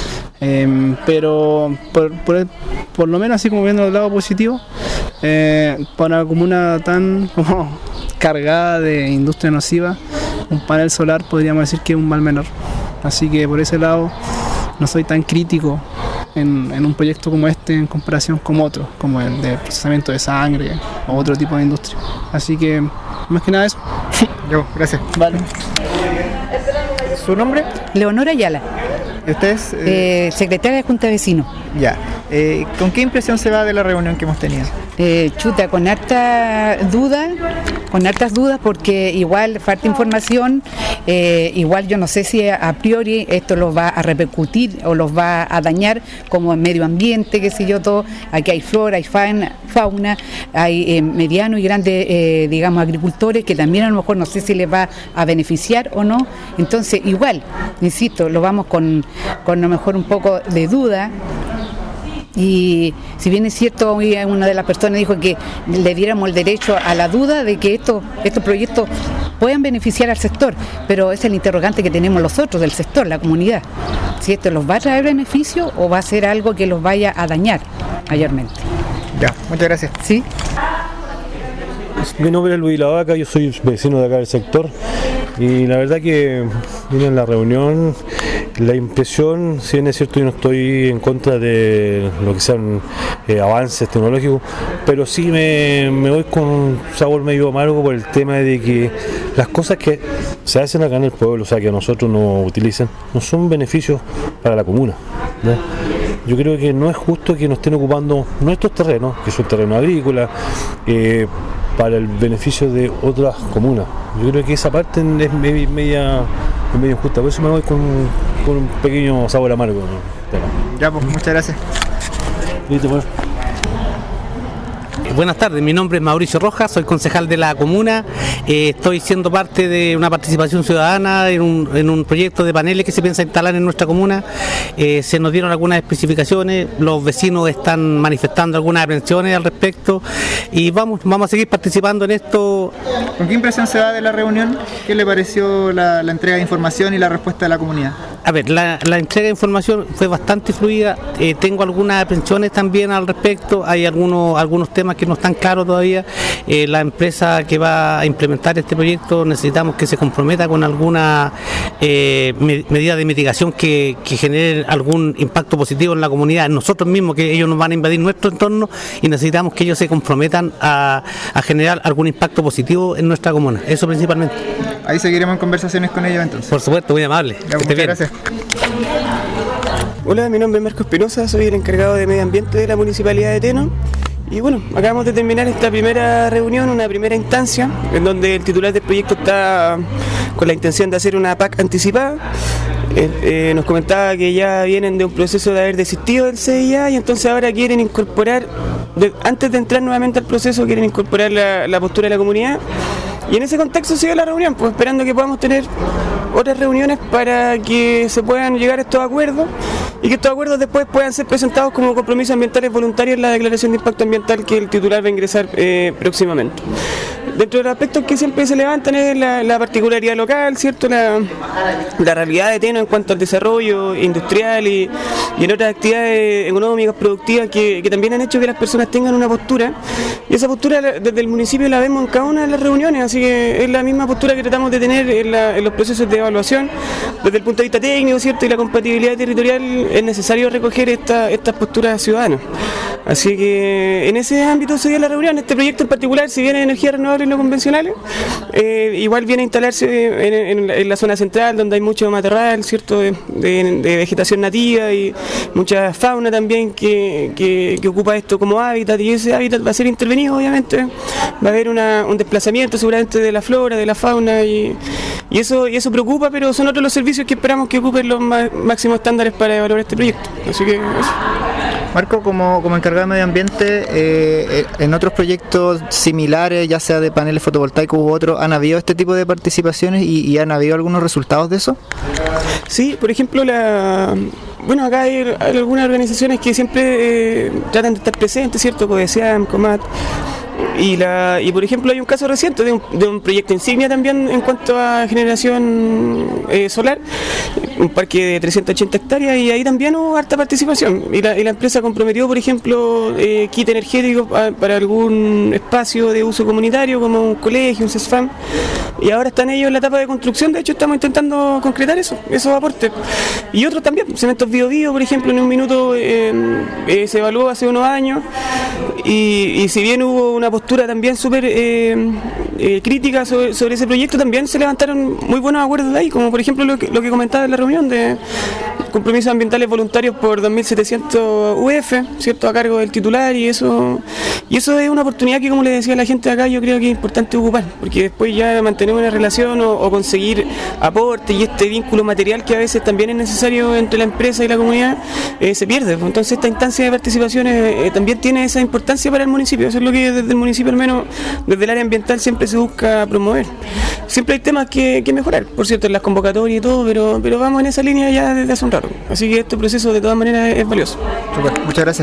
Pero por lo menos así como viendo el lado positivo, para una comuna tan como cargada de industria nociva, un panel solar podríamos decir que es un mal menor. Así que por ese lado no soy tan crítico en un proyecto como este en comparación con otros, como el de procesamiento de sangre o otro tipo de industria. Así que más que nada eso. Yo, gracias. Vale. ¿Su nombre? Leonora Ayala. ¿Y usted es? Secretaria de Junta de Vecinos. Ya. ¿Con qué impresión se va de la reunión que hemos tenido? Con hartas dudas porque igual falta información, igual yo no sé si a priori esto los va a repercutir o los va a dañar como en medio ambiente, qué sé yo, todo. Aquí hay flora, hay fauna, hay medianos y grandes, digamos, agricultores que también a lo mejor no sé si les va a beneficiar o no. Entonces igual, insisto, lo vamos con a lo mejor un poco de duda. Y si bien es cierto, hoy una de las personas dijo que le diéramos el derecho a la duda de que estos proyectos puedan beneficiar al sector, pero es el interrogante que tenemos los otros del sector, la comunidad. Si esto los va a traer beneficio o va a ser algo que los vaya a dañar mayormente. Ya, muchas gracias. Sí. Mi nombre es Luis Lavaca, yo soy vecino de acá del sector y la verdad que vine en la reunión, la impresión, si bien es cierto yo no estoy en contra de lo que sean avances tecnológicos, pero sí me voy con un sabor medio amargo por el tema de que las cosas que se hacen acá en el pueblo, o sea que a nosotros nos utilizan, no son beneficios para la comuna, ¿no? Yo creo que no es justo que nos estén ocupando nuestros terrenos, que son terrenos agrícolas, para el beneficio de otras comunas. Yo creo que esa parte es media injusta, por eso me voy con un pequeño sabor amargo, ¿no? Ya, pues muchas gracias. Listo, pues. Buenas tardes, mi nombre es Mauricio Rojas, soy concejal de la comuna. Estoy siendo parte de una participación ciudadana en un proyecto de paneles que se piensa instalar en nuestra comuna. Se nos dieron algunas especificaciones, los vecinos están manifestando algunas aprensiones al respecto y vamos a seguir participando en esto. ¿Con qué impresión se va de la reunión? ¿Qué le pareció la entrega de información y la respuesta de la comunidad? A ver, la entrega de información fue bastante fluida. Tengo algunas aprensiones también al respecto. Hay algunos temas que no están claros todavía. La empresa que va a implementar este proyecto necesitamos que se comprometa con alguna medida de mitigación que genere algún impacto positivo en la comunidad, en nosotros mismos, que ellos nos van a invadir nuestro entorno y necesitamos que ellos se comprometan a generar algún impacto positivo en nuestra comuna. Eso principalmente. Ahí seguiremos en conversaciones con ellos entonces. Por supuesto, muy amable. Ya, muchas gracias. Hola, mi nombre es Marco Espinosa, soy el encargado de medio ambiente de la Municipalidad de Teno. Y bueno, acabamos de terminar esta primera reunión, una primera instancia, en donde el titular del proyecto está con la intención de hacer una PAC anticipada. Nos comentaba que ya vienen de un proceso de haber desistido del CIA y entonces ahora quieren incorporar, antes de entrar nuevamente al proceso, quieren incorporar la postura de la comunidad. Y en ese contexto sigue la reunión, pues esperando que podamos tener otras reuniones para que se puedan llegar a estos acuerdos y que estos acuerdos después puedan ser presentados como compromisos ambientales voluntarios en la declaración de impacto ambiental que el titular va a ingresar próximamente. Dentro de los aspectos que siempre se levantan es la particularidad local, ¿cierto? La realidad de Teno en cuanto al desarrollo industrial y en otras actividades económicas, productivas que también han hecho que las personas tengan una postura, y esa postura desde el municipio la vemos en cada una de las reuniones, así que es la misma postura que tratamos de tener en los procesos de evaluación. Desde el punto de vista técnico, ¿cierto? Y la compatibilidad territorial, es necesario recoger estas posturas ciudadanas. Así que en ese ámbito se dio la reunión. Este proyecto en particular, si bien es energía renovable y no convencionales, igual viene a instalarse en la zona central, donde hay mucho matorral, ¿cierto? De vegetación nativa y mucha fauna también que ocupa esto como hábitat, y ese hábitat va a ser intervenido, obviamente. Va a haber un desplazamiento seguramente de la flora, de la fauna, y eso preocupa, pero son otros los servicios que esperamos que ocupen los máximos estándares para evaluar este proyecto. Así que eso. Marco, como encargado de medio ambiente, en otros proyectos similares, ya sea de paneles fotovoltaicos u otros, ¿han habido este tipo de participaciones y han habido algunos resultados de eso? Sí, por ejemplo, bueno, acá hay algunas organizaciones que siempre tratan de estar presentes, ¿cierto? CODESIAM, COMAT. Y por ejemplo hay un caso reciente de un proyecto insignia también en cuanto a generación solar, un parque de 380 hectáreas, y ahí también hubo harta participación y la empresa comprometió, por ejemplo, kit energético para algún espacio de uso comunitario como un colegio, un CESFAM, y ahora están ellos en la etapa de construcción. De hecho estamos intentando concretar esos aportes, y otros también, Cementos Bio Bio, por ejemplo, en un minuto se evaluó hace unos años, y si bien hubo una postura también súper crítica sobre ese proyecto, también se levantaron muy buenos acuerdos de ahí, como por ejemplo lo que comentaba en la reunión de compromisos ambientales voluntarios por 2.700 UF, ¿cierto?, a cargo del titular, y eso es una oportunidad que, como le decía a la gente de acá, yo creo que es importante ocupar, porque después ya mantener una relación o conseguir aporte y este vínculo material que a veces también es necesario entre la empresa y la comunidad, se pierde. Entonces esta instancia de participación también tiene esa importancia para el municipio. Eso es lo que desde el municipio, al menos desde el área ambiental, siempre se busca promover. Siempre hay temas que mejorar, por cierto, en las convocatorias y todo, pero vamos en esa línea ya desde hace un rato. Así que este proceso de todas maneras es valioso. Super, muchas gracias.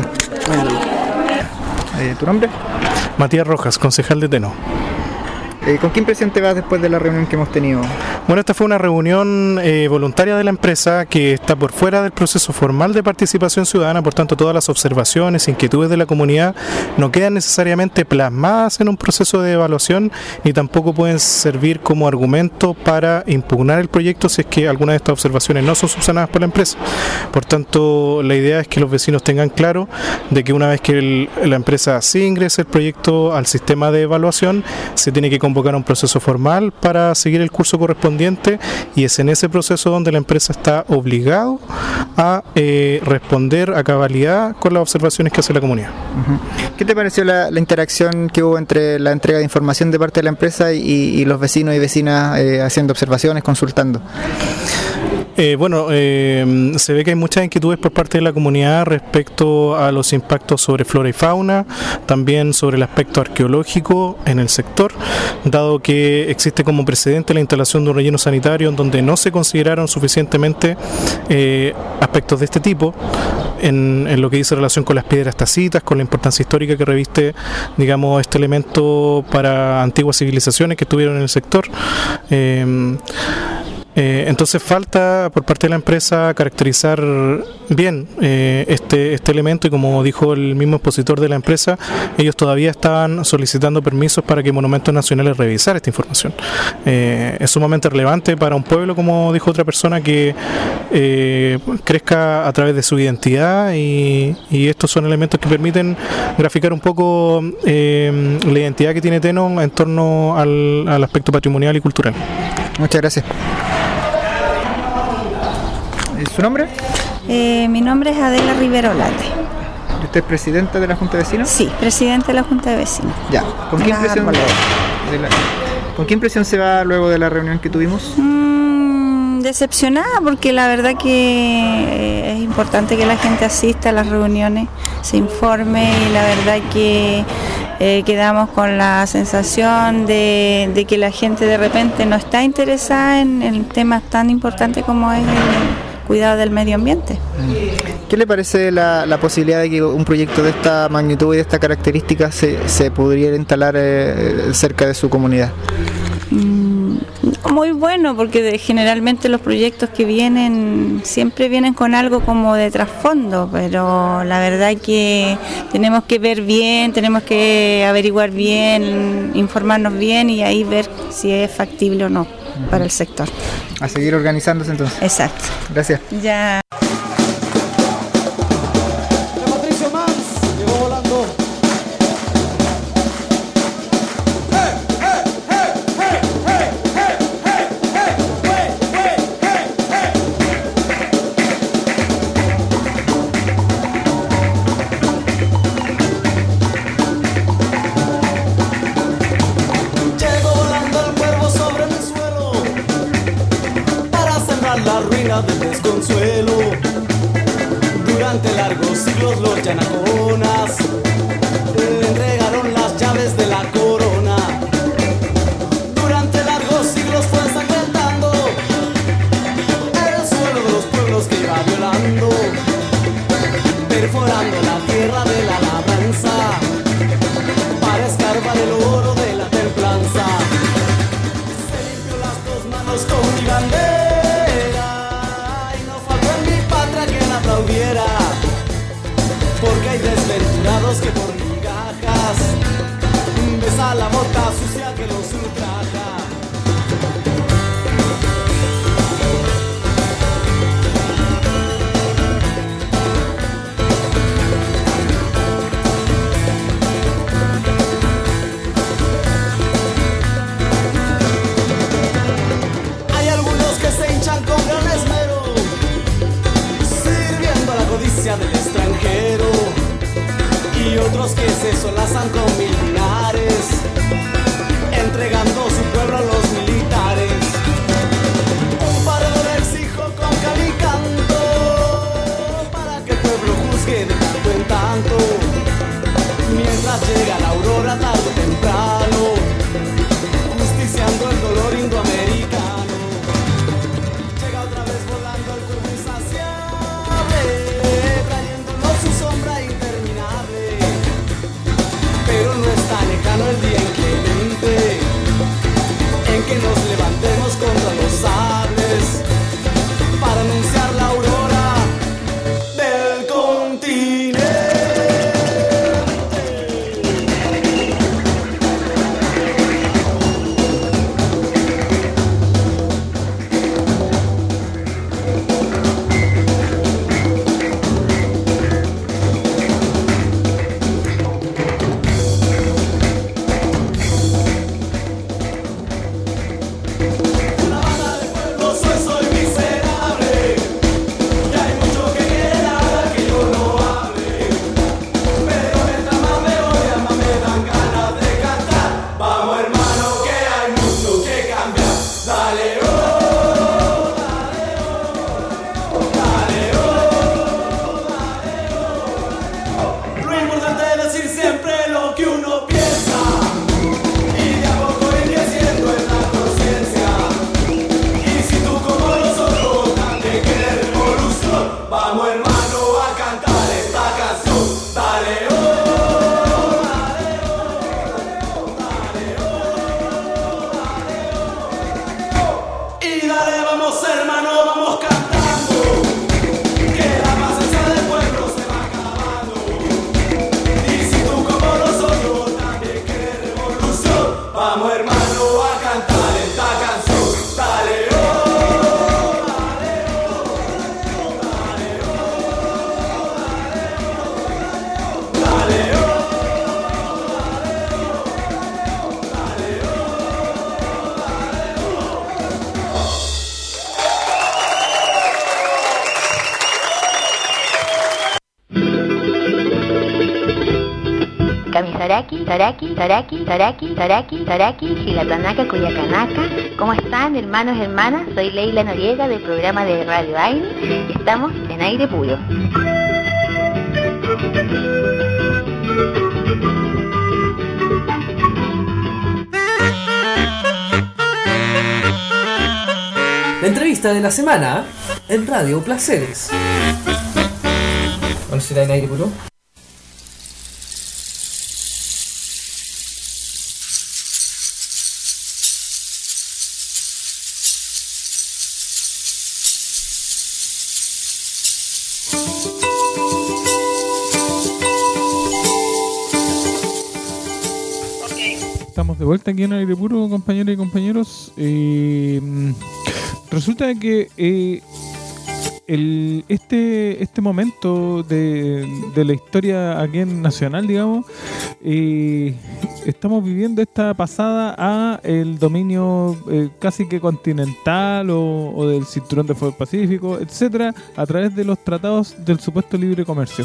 ¿Tu nombre? Matías Rojas, concejal de Teno. ¿Con qué impresión te vas después de la reunión que hemos tenido? Bueno, esta fue una reunión voluntaria de la empresa que está por fuera del proceso formal de participación ciudadana, por tanto todas las observaciones, inquietudes de la comunidad no quedan necesariamente plasmadas en un proceso de evaluación, ni tampoco pueden servir como argumento para impugnar el proyecto si es que alguna de estas observaciones no son subsanadas por la empresa. Por tanto, la idea es que los vecinos tengan claro de que una vez que la empresa sí ingrese el proyecto al sistema de evaluación, se tiene que convocar un proceso formal para seguir el curso correspondiente, y es en ese proceso donde la empresa está obligado a responder a cabalidad con las observaciones que hace la comunidad. ¿Qué te pareció la interacción que hubo entre la entrega de información de parte de la empresa y los vecinos y vecinas haciendo observaciones, consultando? Se ve que hay muchas inquietudes por parte de la comunidad respecto a los impactos sobre flora y fauna, también sobre el aspecto arqueológico en el sector, dado que existe como precedente la instalación de un relleno sanitario en donde no se consideraron suficientemente aspectos de este tipo en lo que dice relación con las piedras tacitas, con la importancia histórica que reviste, digamos, este elemento para antiguas civilizaciones que estuvieron en el sector. Entonces falta por parte de la empresa caracterizar bien este elemento, y como dijo el mismo expositor de la empresa, ellos todavía estaban solicitando permisos para que Monumentos Nacionales revisara esta información. Es sumamente relevante para un pueblo, como dijo otra persona, que crezca a través de su identidad, y estos son elementos que permiten graficar un poco la identidad que tiene Teno en torno al aspecto patrimonial y cultural. Muchas gracias. ¿Su nombre? Mi nombre es Adela Rivero Late. ¿Usted es presidenta de la Junta de Vecinos? Sí, presidenta de la Junta de Vecinos. Ya. ¿Con qué impresión se va luego de la reunión que tuvimos? Decepcionada, porque la verdad que es importante que la gente asista a las reuniones, se informe, y la verdad que quedamos con la sensación de que la gente de repente no está interesada en temas tan importantes como es el cuidado del medio ambiente. ¿Qué le parece la posibilidad de que un proyecto de esta magnitud y de estas características se pudiera instalar cerca de su comunidad? Muy bueno, porque generalmente los proyectos que vienen siempre vienen con algo como de trasfondo, pero la verdad que tenemos que ver bien, tenemos que averiguar bien, informarnos bien y ahí ver si es factible o no para el sector. A seguir organizándose entonces. Exacto. Gracias. Ya. Patricio Mans llegó volando. Del desconsuelo, durante largos siglos los yanaconas le entregaron las llaves de la corona. Durante largos siglos fue ensangrentando el suelo de los pueblos que iba violando, perforando la tierra de la labranza para escarbar el oro de la templanza. Se limpió las dos manos con mi bandera, porque hay desventurados que por migajas besan la bota sucia que los ultraja. Hay algunos que se hinchan con gran esmero, sirviendo a la codicia del extranjero, y otros que se solazan con mil dinares, entregando su pueblo a los militares. Un pardo le exijo con cal y canto, para que el pueblo juzgue de tanto en tanto, mientras llega la aurora tarde o temprano, justiciando el dolor indoamericano. Llega otra vez volando el cuerpo insaciable, trayéndonos su sombra interminable, pero no está lejano el día inclemente Kamisaraki, Saraki, Saraki, Saraki, Saraki, Saraki, Shilatanaka, Cuyacanaka. ¿Cómo están, hermanos y hermanas? Soy Leila Noriega del programa de Radio Aini y estamos en Aire Puro. La entrevista de la semana en Radio Placeres. Bueno, ¿será en Aire Puro? Estamos de vuelta aquí en Aire Puro, compañeras y compañeros. Resulta que este momento de la historia aquí en Nacional, digamos, estamos viviendo esta pasada a el dominio casi que continental o del cinturón de fuego pacífico, etcétera, a través de los tratados del supuesto libre comercio,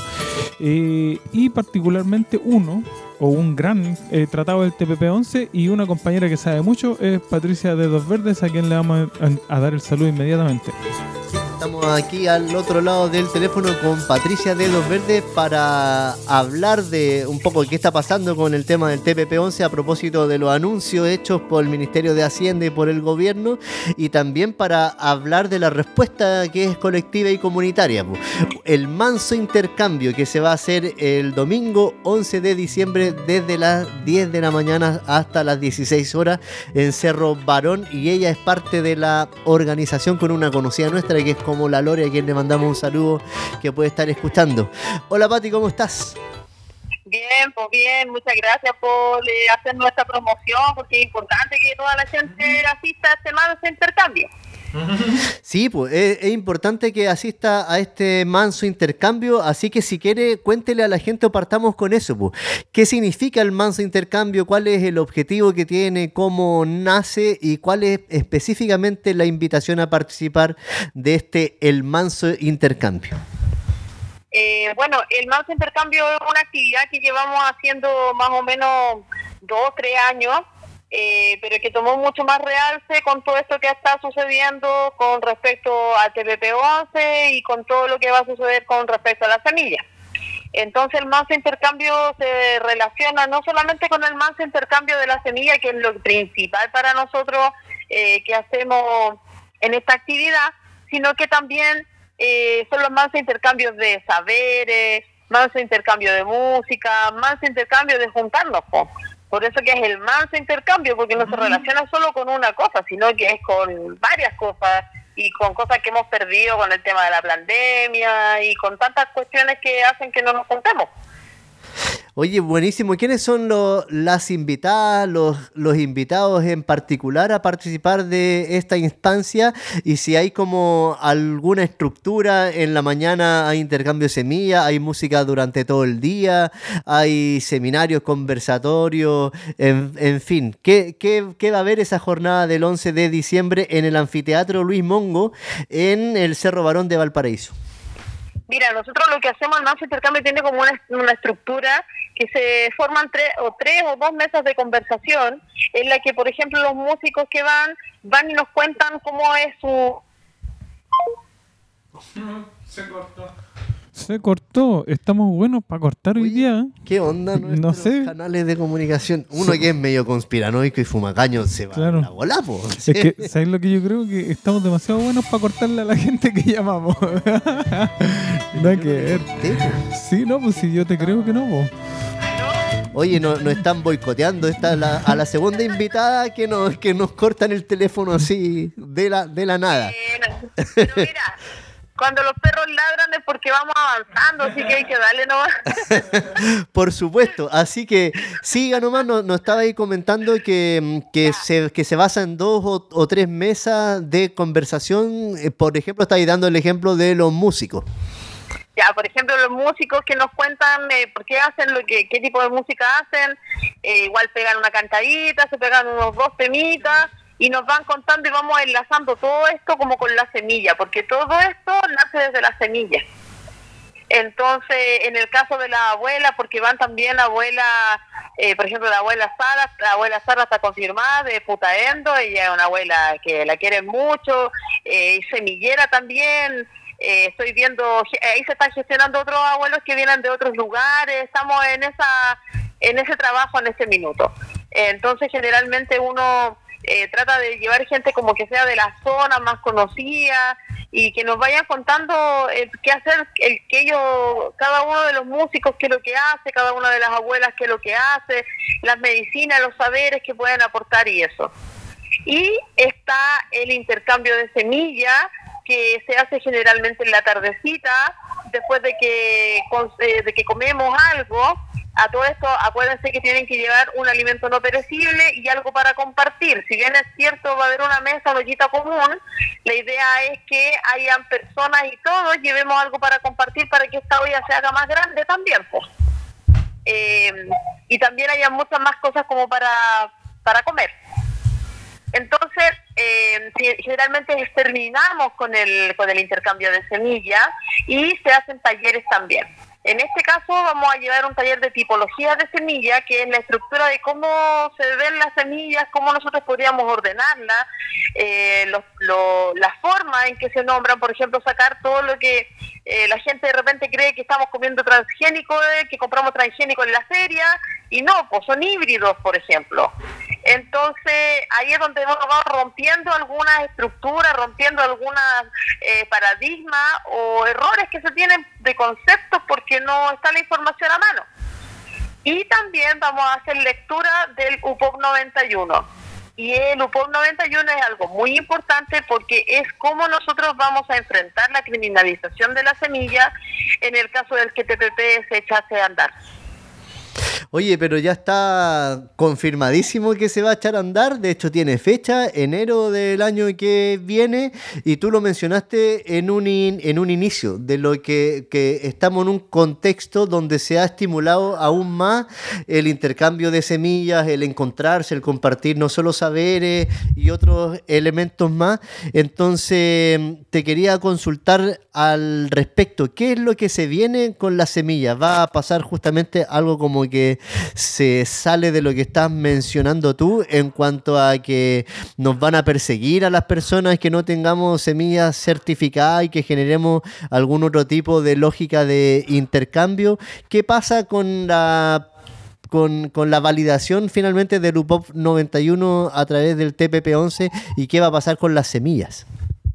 y particularmente un gran tratado del TPP-11, y una compañera que sabe mucho es Patricia Dedos Verdes, a quien le vamos a dar el saludo inmediatamente. Estamos aquí al otro lado del teléfono con Patricia Dedos Verdes para hablar de un poco qué está pasando con el tema del TPP-11 a propósito de los anuncios hechos por el Ministerio de Hacienda y por el gobierno, y también para hablar de la respuesta que es colectiva y comunitaria. El manso intercambio que se va a hacer el domingo 11 de diciembre desde las 10 de la mañana hasta las 16 horas en Cerro Barón, y ella es parte de la organización con una conocida nuestra que es como la Lore, a quien le mandamos un saludo que puede estar escuchando. Hola Pati, ¿cómo estás? Bien, pues bien, muchas gracias por hacer nuestra promoción, porque es importante que toda la gente asista a este manso intercambio. Sí, pues es importante que asista a este manso intercambio, así que si quiere cuéntele a la gente o partamos con eso, pues. ¿Qué significa el manso intercambio? ¿Cuál es el objetivo que tiene? ¿Cómo nace? ¿Y cuál es específicamente la invitación a participar de el manso intercambio? Bueno, el manso intercambio es una actividad que llevamos haciendo más o menos 2 o 3 años, pero que tomó mucho más realce con todo esto que está sucediendo con respecto al TPP-11 y con todo lo que va a suceder con respecto a las semillas. Entonces el manso intercambio se relaciona no solamente con el manso intercambio de la semilla, que es lo principal para nosotros que hacemos en esta actividad, sino que también son los mansos intercambios de saberes, manso intercambio de música, manso intercambio de juntarnos, Por eso que es el manso intercambio, porque no se relaciona solo con una cosa, sino que es con varias cosas, y con cosas que hemos perdido con el tema de la pandemia y con tantas cuestiones que hacen que no nos juntemos. Oye, buenísimo. ¿Quiénes son las invitadas, los invitados en particular a participar de esta instancia? Y si hay como alguna estructura, en la mañana hay intercambio de semillas, hay música durante todo el día, hay seminarios, conversatorios, en fin. ¿Qué va a haber esa jornada del 11 de diciembre en el Anfiteatro Luis Mongo en el Cerro Barón de Valparaíso? Mira, nosotros lo que hacemos en manso intercambio tiene como una estructura que se forman 3 o 2 mesas de conversación, en la que, por ejemplo, los músicos que van y nos cuentan cómo es su... Se cortó. Estamos buenos para cortar hoy día. ¿Qué onda nuestros canales de comunicación? Uno que es medio conspiranoico y fumacaño se va a la bola, po. Es que, ¿sabes lo que yo creo? Que estamos demasiado buenos para cortarle a la gente que llamamos. Nada que ver. Sí, no, pues si yo te creo que no, po. Oye, nos están boicoteando. A la segunda invitada que nos cortan el teléfono así de la nada. Pero mira, cuando los perros ladran es porque vamos avanzando, así que hay que darle nomás. Por supuesto, así que siga nomás. Nos estaba ahí comentando que se basa en 2 o 3 mesas de conversación. Por ejemplo, está ahí dando el ejemplo de los músicos. Ya, por ejemplo, los músicos que nos cuentan por qué hacen qué tipo de música hacen, igual pegan una cantadita, se pegan unos 2 temitas y nos van contando y vamos enlazando todo esto como con la semilla, porque todo esto nace desde la semilla. Entonces, en el caso de la abuela, porque van también abuelas, por ejemplo, la abuela Sara está confirmada de Putaendo, ella es una abuela que la quieren mucho, semillera también. Estoy viendo, ahí se están gestionando otros abuelos que vienen de otros lugares, estamos en ese trabajo en este minuto. Entonces generalmente uno trata de llevar gente como que sea de la zona más conocida y que nos vayan contando qué hacer, cada uno de los músicos qué es lo que hace, cada una de las abuelas qué es lo que hace, las medicinas, los saberes que pueden aportar y eso. Y está el intercambio de semillas, que se hace generalmente en la tardecita, después de que comemos algo. A todo esto, acuérdense que tienen que llevar un alimento no perecible y algo para compartir. Si bien es cierto, va a haber una mesa, una ollita común, la idea es que hayan personas y todos llevemos algo para compartir para que esta olla se haga más grande también, pues. Y también haya muchas más cosas como para comer. Entonces, generalmente terminamos con el intercambio de semillas y se hacen talleres también. En este caso vamos a llevar un taller de tipología de semilla, que es la estructura de cómo se ven las semillas, cómo nosotros podríamos ordenarlas, la forma en que se nombran, por ejemplo, sacar todo lo que la gente de repente cree que estamos comiendo transgénico, que compramos transgénico en la feria, y no, pues son híbridos, por ejemplo. Entonces, ahí es donde vamos rompiendo algunas estructuras, rompiendo algunas paradigmas o errores que se tienen de conceptos porque no está la información a mano. Y también vamos a hacer lectura del UPOP 91. Y el UPOP 91 es algo muy importante porque es cómo nosotros vamos a enfrentar la criminalización de la semilla en el caso del que TPP se echase a andar. Oye, pero ya está confirmadísimo que se va a echar a andar. De hecho, tiene fecha, enero del año que viene. Y tú lo mencionaste en un inicio, de lo que estamos en un contexto donde se ha estimulado aún más el intercambio de semillas, el encontrarse, el compartir no solo saberes y otros elementos más. Entonces, te quería consultar al respecto. ¿Qué es lo que se viene con las semillas? ¿Va a pasar justamente algo como que se sale de lo que estás mencionando tú en cuanto a que nos van a perseguir a las personas que no tengamos semillas certificadas y que generemos algún otro tipo de lógica de intercambio? ¿Qué pasa con la validación finalmente del UPOP 91 a través del TPP-11 y qué va a pasar con las semillas?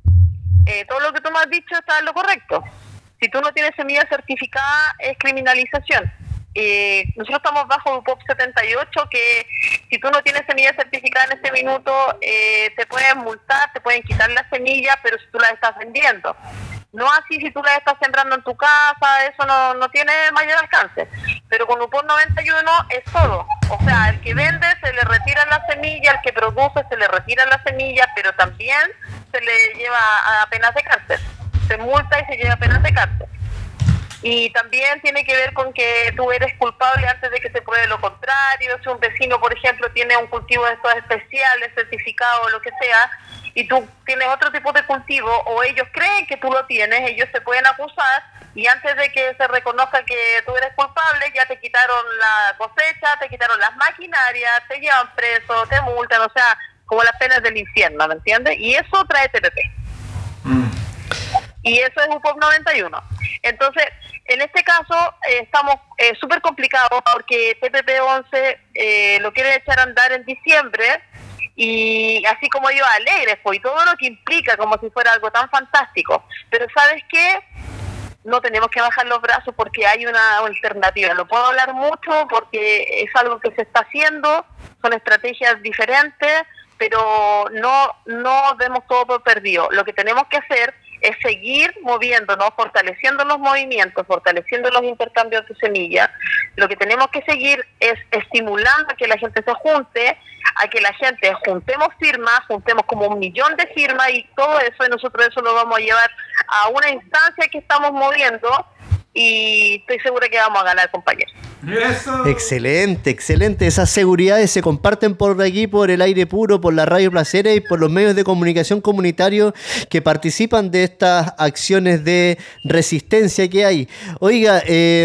Todo lo que tú me has dicho está en lo correcto. Si tú no tienes semilla certificada, es criminalización. Nosotros estamos bajo el UPOP 78, que si tú no tienes semilla certificada en este minuto, te pueden multar, te pueden quitar las semillas, pero si tú las estás vendiendo. No así si tú las estás sembrando en tu casa, eso no tiene mayor alcance. Pero con UPOP 91 es todo. O sea, al que vende se le retira la semilla, al que produce se le retira la semilla, pero también se le lleva a penas de cárcel. Se multa y se lleva a penas de cárcel. Y también tiene que ver con que tú eres culpable antes de que se pruebe lo contrario. Si un vecino, por ejemplo, tiene un cultivo de estos especiales, certificado o lo que sea, y tú tienes otro tipo de cultivo, o ellos creen que tú lo tienes, ellos te pueden acusar, y antes de que se reconozca que tú eres culpable, ya te quitaron la cosecha, te quitaron las maquinarias, te llevan preso, te multan, o sea, como las penas del infierno, ¿me entiendes? Y eso trae TPP. Y eso es UPOP 91. Entonces, en este caso estamos súper complicados porque TPP-11 lo quiere echar a andar en diciembre, y así como yo, alegres, pues, y todo lo que implica como si fuera algo tan fantástico. Pero ¿sabes qué? No tenemos que bajar los brazos porque hay una alternativa. No puedo hablar mucho porque es algo que se está haciendo, son estrategias diferentes, pero no demos todo por perdido. Lo que tenemos que hacer es seguir moviéndonos, fortaleciendo los movimientos, fortaleciendo los intercambios de semillas. Lo que tenemos que seguir es estimulando a que la gente se junte, a que la gente juntemos firmas, juntemos como 1 millón de firmas y todo eso, y nosotros eso lo vamos a llevar a una instancia que estamos moviendo y estoy segura que vamos a ganar, compañeros. Excelente, excelente. Esas seguridades se comparten por aquí, por el aire puro, por la Radio Placeres y por los medios de comunicación comunitarios que participan de estas acciones de resistencia que hay. Oiga,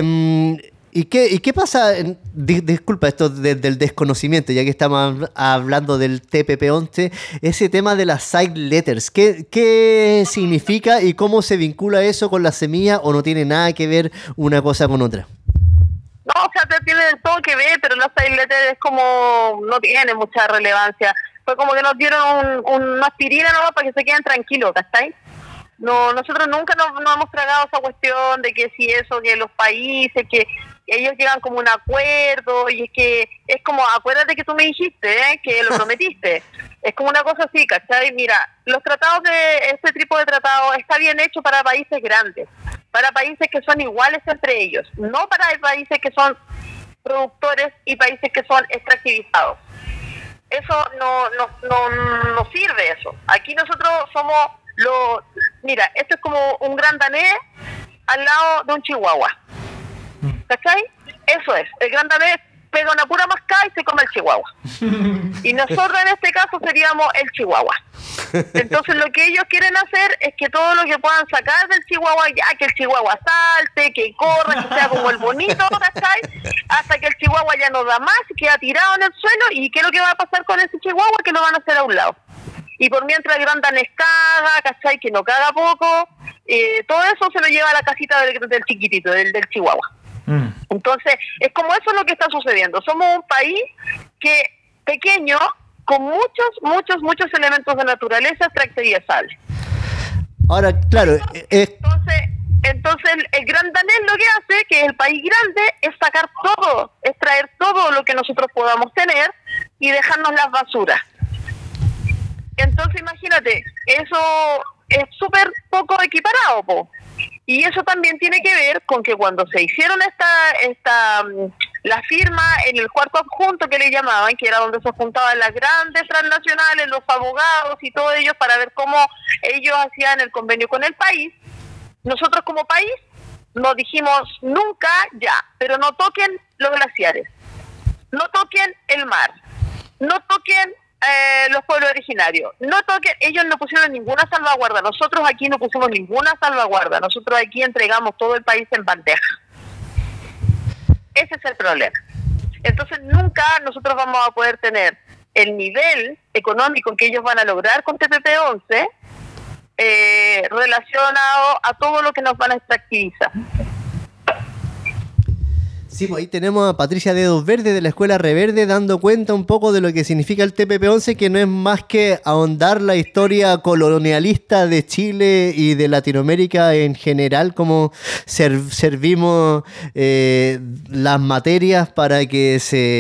¿y qué pasa? Disculpa esto del desconocimiento, ya que estamos hablando del TPP-11, ese tema de las side letters. ¿Qué significa y cómo se vincula eso con la semilla o no tiene nada que ver una cosa con otra? No, o sea, tiene todo que ver, pero los side letters es como, no tiene mucha relevancia. Fue como que nos dieron una aspirina nomás para que se queden tranquilos, ¿cachai? No, nosotros nunca nos hemos tragado esa cuestión de que si eso, que los países, que ellos llegan como un acuerdo, y es que es como, acuérdate que tú me dijiste, que lo prometiste. Es como una cosa así, ¿cachai? Mira, los tratados de este tipo de tratado está bien hecho para países grandes, para países que son iguales entre ellos, no para países que son productores y países que son extractivizados. Eso no sirve eso. Aquí nosotros somos mira, esto es como un gran danés al lado de un chihuahua. ¿Cachai? Eso es. El gran danés pega una pura mascada y se come el chihuahua. Y nosotros en este caso seríamos el chihuahua. Entonces lo que ellos quieren hacer es que todo lo que puedan sacar del chihuahua, ya que el chihuahua salte, que corra, que sea como el bonito, ¿cachai? Hasta que el chihuahua ya no da más, queda tirado en el suelo. ¿Y qué es lo que va a pasar con ese chihuahua? Que lo van a hacer a un lado. Y por mientras el gran danés caga, ¿cachai? Que no caga poco, todo eso se lo lleva a la casita del chiquitito, del chihuahua. Entonces, es como eso lo que está sucediendo. Somos un país pequeño, con muchos elementos de naturaleza extractivizables. Ahora, claro... Entonces el gran danés lo que hace, que es el país grande, es sacar todo, es traer todo lo que nosotros podamos tener y dejarnos las basuras. Entonces imagínate, eso es súper poco equiparado, po. Y eso también tiene que ver con que cuando se hicieron la firma en el cuarto adjunto que le llamaban, que era donde se juntaban las grandes transnacionales, los abogados y todos ellos para ver cómo ellos hacían el convenio con el país, nosotros como país nos dijimos nunca ya, pero no toquen los glaciares, no toquen el mar, no toquen los pueblos originarios, no toquen, ellos no pusieron ninguna salvaguarda, nosotros aquí no pusimos ninguna salvaguarda, nosotros aquí entregamos todo el país en bandeja. Ese es el problema. Entonces nunca nosotros vamos a poder tener el nivel económico que ellos van a lograr con TPP-11 relacionado a todo lo que nos van a extractivizar. Sí, pues ahí tenemos a Patricia Dedos Verdes de la Escuela Reverde dando cuenta un poco de lo que significa el TPP-11, que no es más que ahondar la historia colonialista de Chile y de Latinoamérica en general, como servimos las materias para que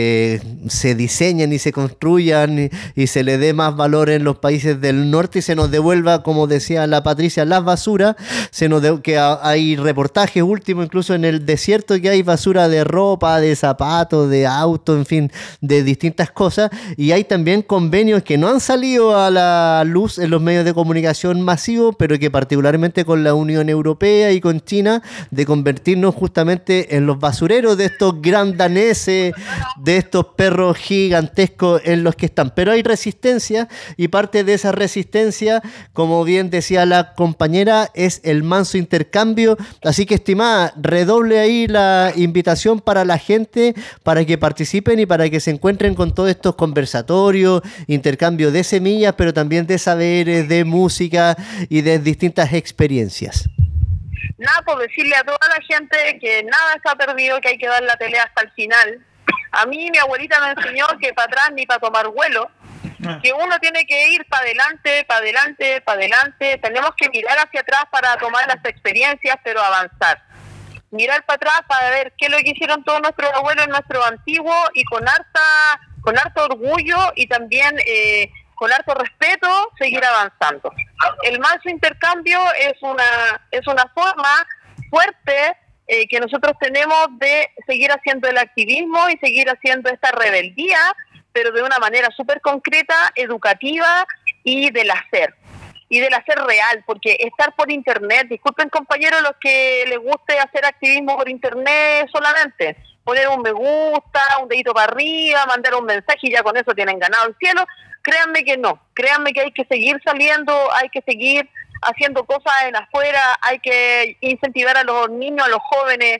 se diseñen y se construyan y se le dé más valor en los países del norte y se nos devuelva, como decía la Patricia, las basuras. Que hay reportajes últimos, incluso en el desierto, que hay basura de ropa, de zapatos, de autos, en fin, de distintas cosas, y hay también convenios que no han salido a la luz en los medios de comunicación masivos, pero que particularmente con la Unión Europea y con China, de convertirnos justamente en los basureros de estos gran daneses, de estos perros gigantescos en los que están. Pero hay resistencia, y parte de esa resistencia, como bien decía la compañera, es el manso intercambio. Así que, estimada, redoble ahí la invitación para la gente, para que participen y para que se encuentren con todos estos conversatorios, intercambio de semillas, pero también de saberes, de música y de distintas experiencias. Nada, por decirle a toda la gente que nada está perdido, que hay que dar la pelea hasta el final. A mí mi abuelita me enseñó que para atrás ni para tomar vuelo, que uno tiene que ir para adelante, para adelante, para adelante. Tenemos que mirar hacia atrás para tomar las experiencias, pero avanzar. Mirar para atrás para ver qué es lo que hicieron todos nuestros abuelos, nuestros antiguos, y con harto orgullo y también con harto respeto seguir avanzando. El manso intercambio es una forma fuerte que nosotros tenemos de seguir haciendo el activismo y seguir haciendo esta rebeldía, pero de una manera súper concreta, educativa y del hacer. Y del hacer real, porque estar por internet, disculpen compañeros los que les guste hacer activismo por internet solamente, poner un me gusta, un dedito para arriba, mandar un mensaje y ya con eso tienen ganado el cielo. Créanme que no, créanme que hay que seguir saliendo, hay que seguir haciendo cosas en afuera, hay que incentivar a los niños, a los jóvenes,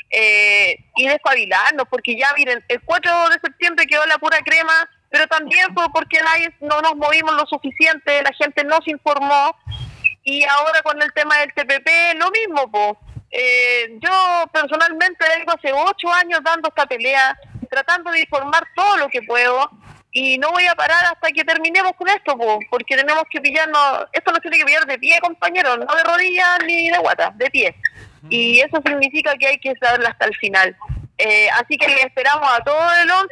y despabilarnos, porque ya miren, el 4 de septiembre quedó la pura crema, pero también fue porque no nos movimos lo suficiente, la gente no se informó, y ahora con el tema del TPP, lo mismo, po. Yo personalmente vengo hace 8 años dando esta pelea, tratando de informar todo lo que puedo, y no voy a parar hasta que terminemos con esto, po, porque tenemos que pillarnos, esto nos tiene que pillar de pie, compañeros, no de rodillas ni de guata, de pie. Y eso significa que hay que saberlo hasta el final. Así que les esperamos a todos el 11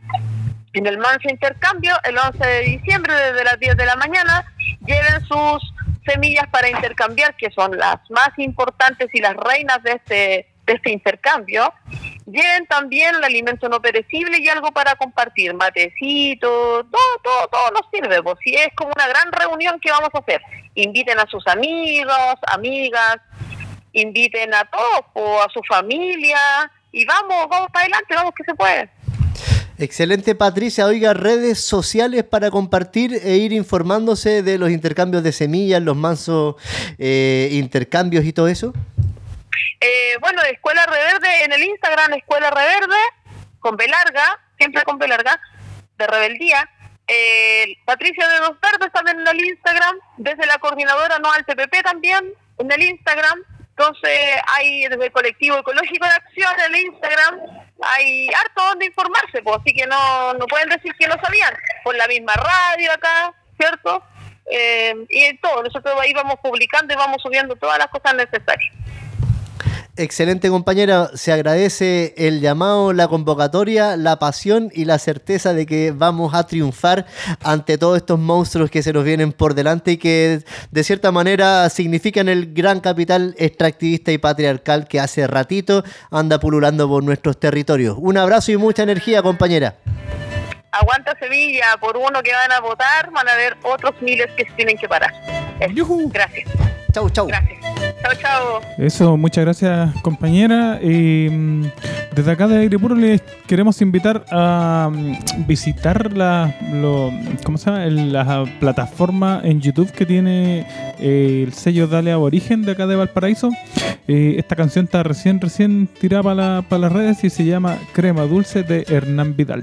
en el manso intercambio, el 11 de diciembre desde las 10 de la mañana. Lleven sus semillas para intercambiar, que son las más importantes y las reinas de este intercambio. Lleven también el alimento no perecible y algo para compartir, matecito, todo nos sirve, pues si es como una gran reunión que vamos a hacer. Inviten a sus amigos, amigas, inviten a todos, o a su familia, y vamos para adelante, vamos que se puede. Excelente, Patricia. Oiga, redes sociales para compartir e ir informándose de los intercambios de semillas, los mansos intercambios y todo eso. Bueno, Escuela Reverde en el Instagram, Escuela Reverde, con B larga, siempre con B larga, de rebeldía. Patricia de Los Verdes también en el Instagram, desde la coordinadora no al TPP también en el Instagram. Entonces hay desde el Colectivo Ecológico de Acción en el Instagram, hay harto donde informarse, pues, así que no pueden decir que no sabían, por la misma radio acá, ¿cierto? Y en todo, nosotros ahí vamos publicando y vamos subiendo todas las cosas necesarias. Excelente, compañera, se agradece el llamado, la convocatoria, la pasión y la certeza de que vamos a triunfar ante todos estos monstruos que se nos vienen por delante y que de cierta manera significan el gran capital extractivista y patriarcal que hace ratito anda pululando por nuestros territorios. Un abrazo y mucha energía, compañera. Aguanta Sevilla, por uno que van a votar, van a haber otros miles que se tienen que parar. Gracias. Chau. Gracias. Chau. Eso, muchas gracias, compañera. Desde acá de Aire Puro les queremos invitar a visitar la plataforma en YouTube que tiene el sello Dale Aborigen de acá de Valparaíso. Esta canción está recién tirada para las redes y se llama Crema Dulce de Hernán Vidal.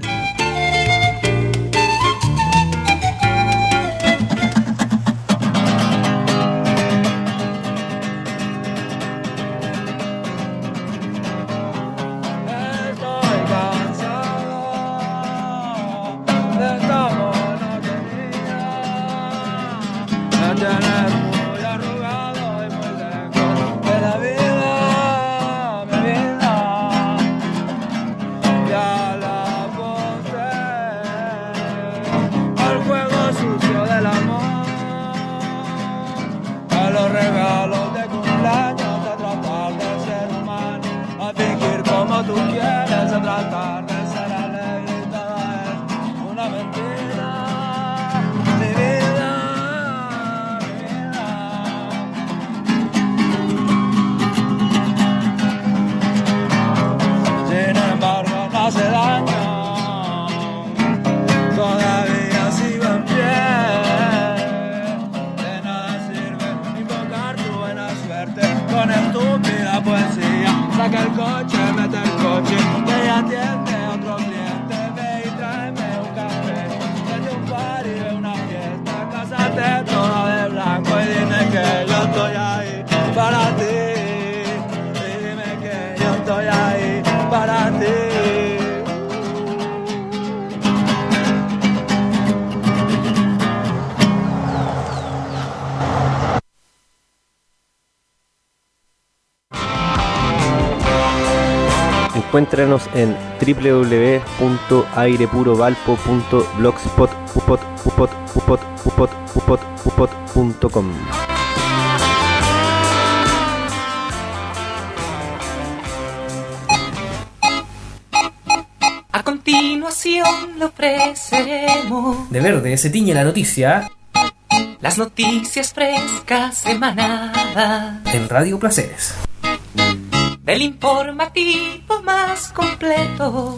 Encuéntranos en www.airepurovalpo.blogspot.com. A continuación le ofreceremos De verde se tiñe la noticia las noticias frescas emanadas en Radio Placeres. del informativo más completo.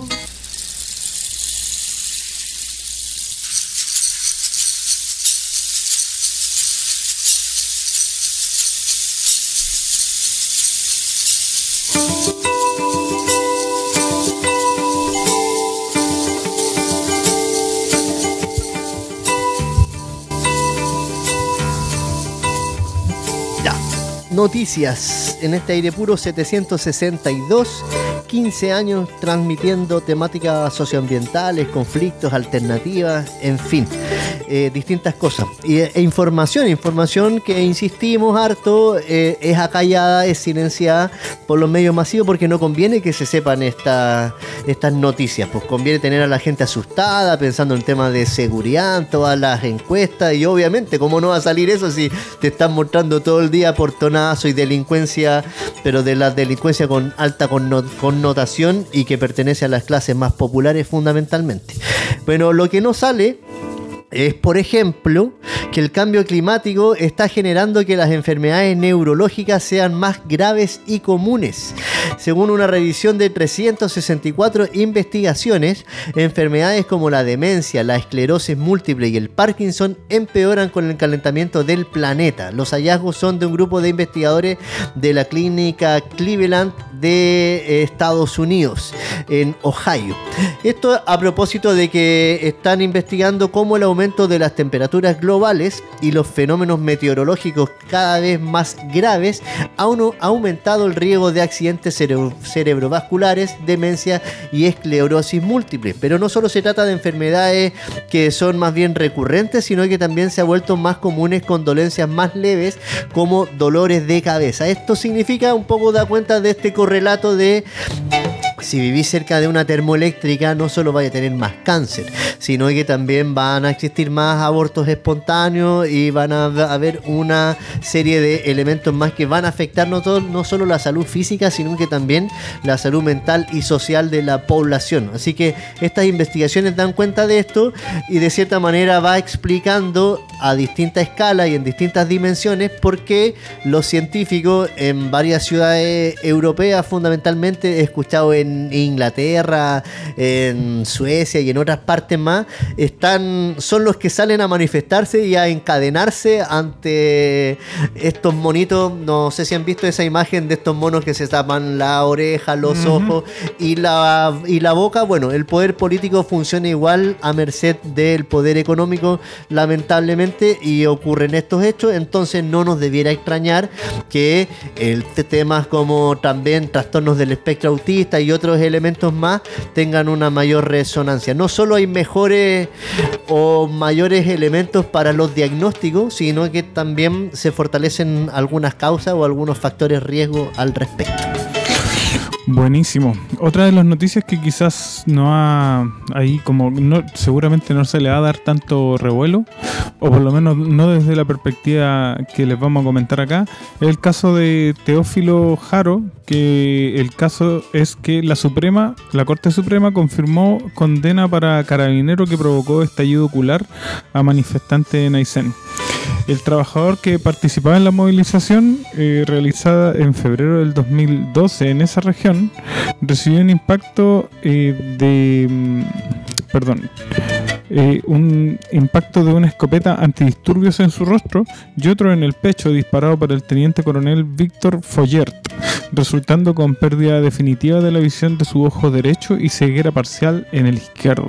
Noticias en este aire puro 762, 15 años transmitiendo temáticas socioambientales, conflictos, alternativas, en fin, distintas cosas. E información que insistimos harto, es acallada, es silenciada por los medios masivos porque no conviene que se sepan estas noticias, pues conviene tener a la gente asustada, pensando en temas de seguridad, en todas las encuestas, y obviamente, ¿cómo no va a salir eso si te están mostrando todo el día portonazo y delincuencia, pero de la delincuencia con alta connotación y que pertenece a las clases más populares fundamentalmente? Bueno, lo que no sale es, por ejemplo, que el cambio climático está generando que las enfermedades neurológicas sean más graves y comunes. Según una revisión de 364 investigaciones, enfermedades como la demencia, la esclerosis múltiple y el Parkinson empeoran con el calentamiento del planeta. Los hallazgos son de un grupo de investigadores de la clínica Cleveland de Estados Unidos, en Ohio. Esto a propósito de que están investigando cómo el aumento de las temperaturas globales y los fenómenos meteorológicos cada vez más graves han aumentado el riesgo de accidentes cerebrovasculares, demencia y esclerosis múltiple. Pero no solo se trata de enfermedades que son más bien recurrentes, sino que también se ha vuelto más comunes con dolencias más leves como dolores de cabeza. Esto significa, un poco da cuenta de este correlato de: si vivís cerca de una termoeléctrica, no solo vais a tener más cáncer, sino que también van a existir más abortos espontáneos y van a haber una serie de elementos más que van a afectar no solo la salud física, sino que también la salud mental y social de la población. Así que estas investigaciones dan cuenta de esto y de cierta manera va explicando a distinta escala y en distintas dimensiones por qué los científicos en varias ciudades europeas, fundamentalmente he escuchado en Inglaterra, en Suecia y en otras partes más, son los que salen a manifestarse y a encadenarse ante estos monitos. No sé si han visto esa imagen de estos monos que se tapan la oreja, los ojos y la boca. Bueno, el poder político funciona igual a merced del poder económico, lamentablemente, y ocurren estos hechos. Entonces no nos debiera extrañar que temas como también trastornos del espectro autista y otros elementos más tengan una mayor resonancia. No solo hay mejores o mayores elementos para los diagnósticos, sino que también se fortalecen algunas causas o algunos factores riesgo al respecto. Buenísimo. Otra de las noticias que quizás no ha ahí como seguramente no se le va a dar tanto revuelo, o por lo menos no desde la perspectiva que les vamos a comentar acá, es el caso de Teófilo Jaro, que el caso es que la Corte Suprema confirmó condena para carabinero que provocó estallido ocular a manifestante en Aysén. El trabajador que participaba en la movilización realizada en febrero del 2012 en esa región recibió un impacto un impacto de una escopeta antidisturbios en su rostro y otro en el pecho disparado por el teniente coronel Víctor Follert, resultando con pérdida definitiva de la visión de su ojo derecho y ceguera parcial en el izquierdo.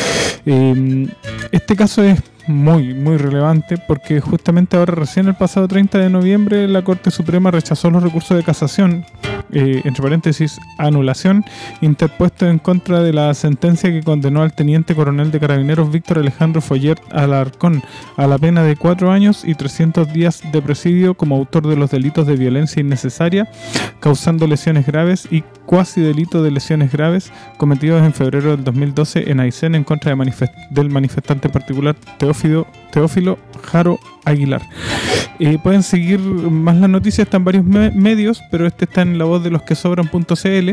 Este caso es muy relevante porque justamente ahora, recién el pasado 30 de noviembre, la Corte Suprema rechazó los recursos de casación, entre paréntesis, anulación, interpuesto en contra de la sentencia que condenó al teniente coronel de carabineros Víctor Alejandro Follert Alarcón a la pena de 4 años y 300 días de presidio como autor de los delitos de violencia innecesaria, causando lesiones graves y cuasi delito de lesiones graves cometidos en febrero del 2012 en Aysén en contra del manifestante particular Teófilo Jaro Aguilar. Pueden seguir más las noticias, están en varios medios, pero este está en lavozdelosquesobran.cl.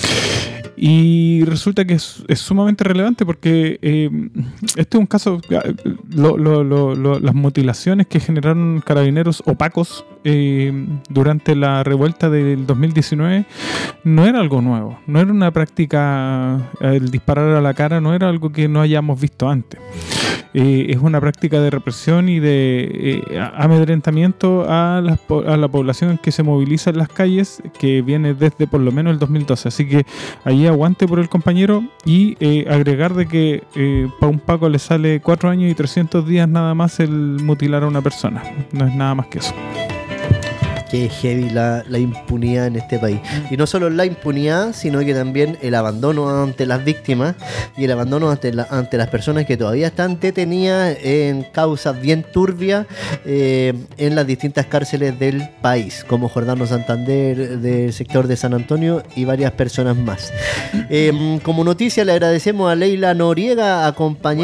Y resulta que es sumamente relevante porque este es un caso, las mutilaciones que generaron carabineros opacos durante la revuelta del 2019 no era algo nuevo, no era una práctica, el disparar a la cara no era algo que no hayamos visto antes. Es una práctica de represión y de amedrentamiento a la población que se moviliza en las calles, que viene desde por lo menos el 2012. Así que ahí aguante por el compañero y agregar de que para un Paco le sale 4 años y 300 días nada más el mutilar a una persona. No es nada más que eso. Que es heavy la impunidad en este país. Y no solo la impunidad, sino que también el abandono ante las víctimas y el abandono ante las personas que todavía están detenidas en causas bien turbias en las distintas cárceles del país, como Jordano Santander, del sector de San Antonio y varias personas más. Como noticia le agradecemos a Leila Noriega, a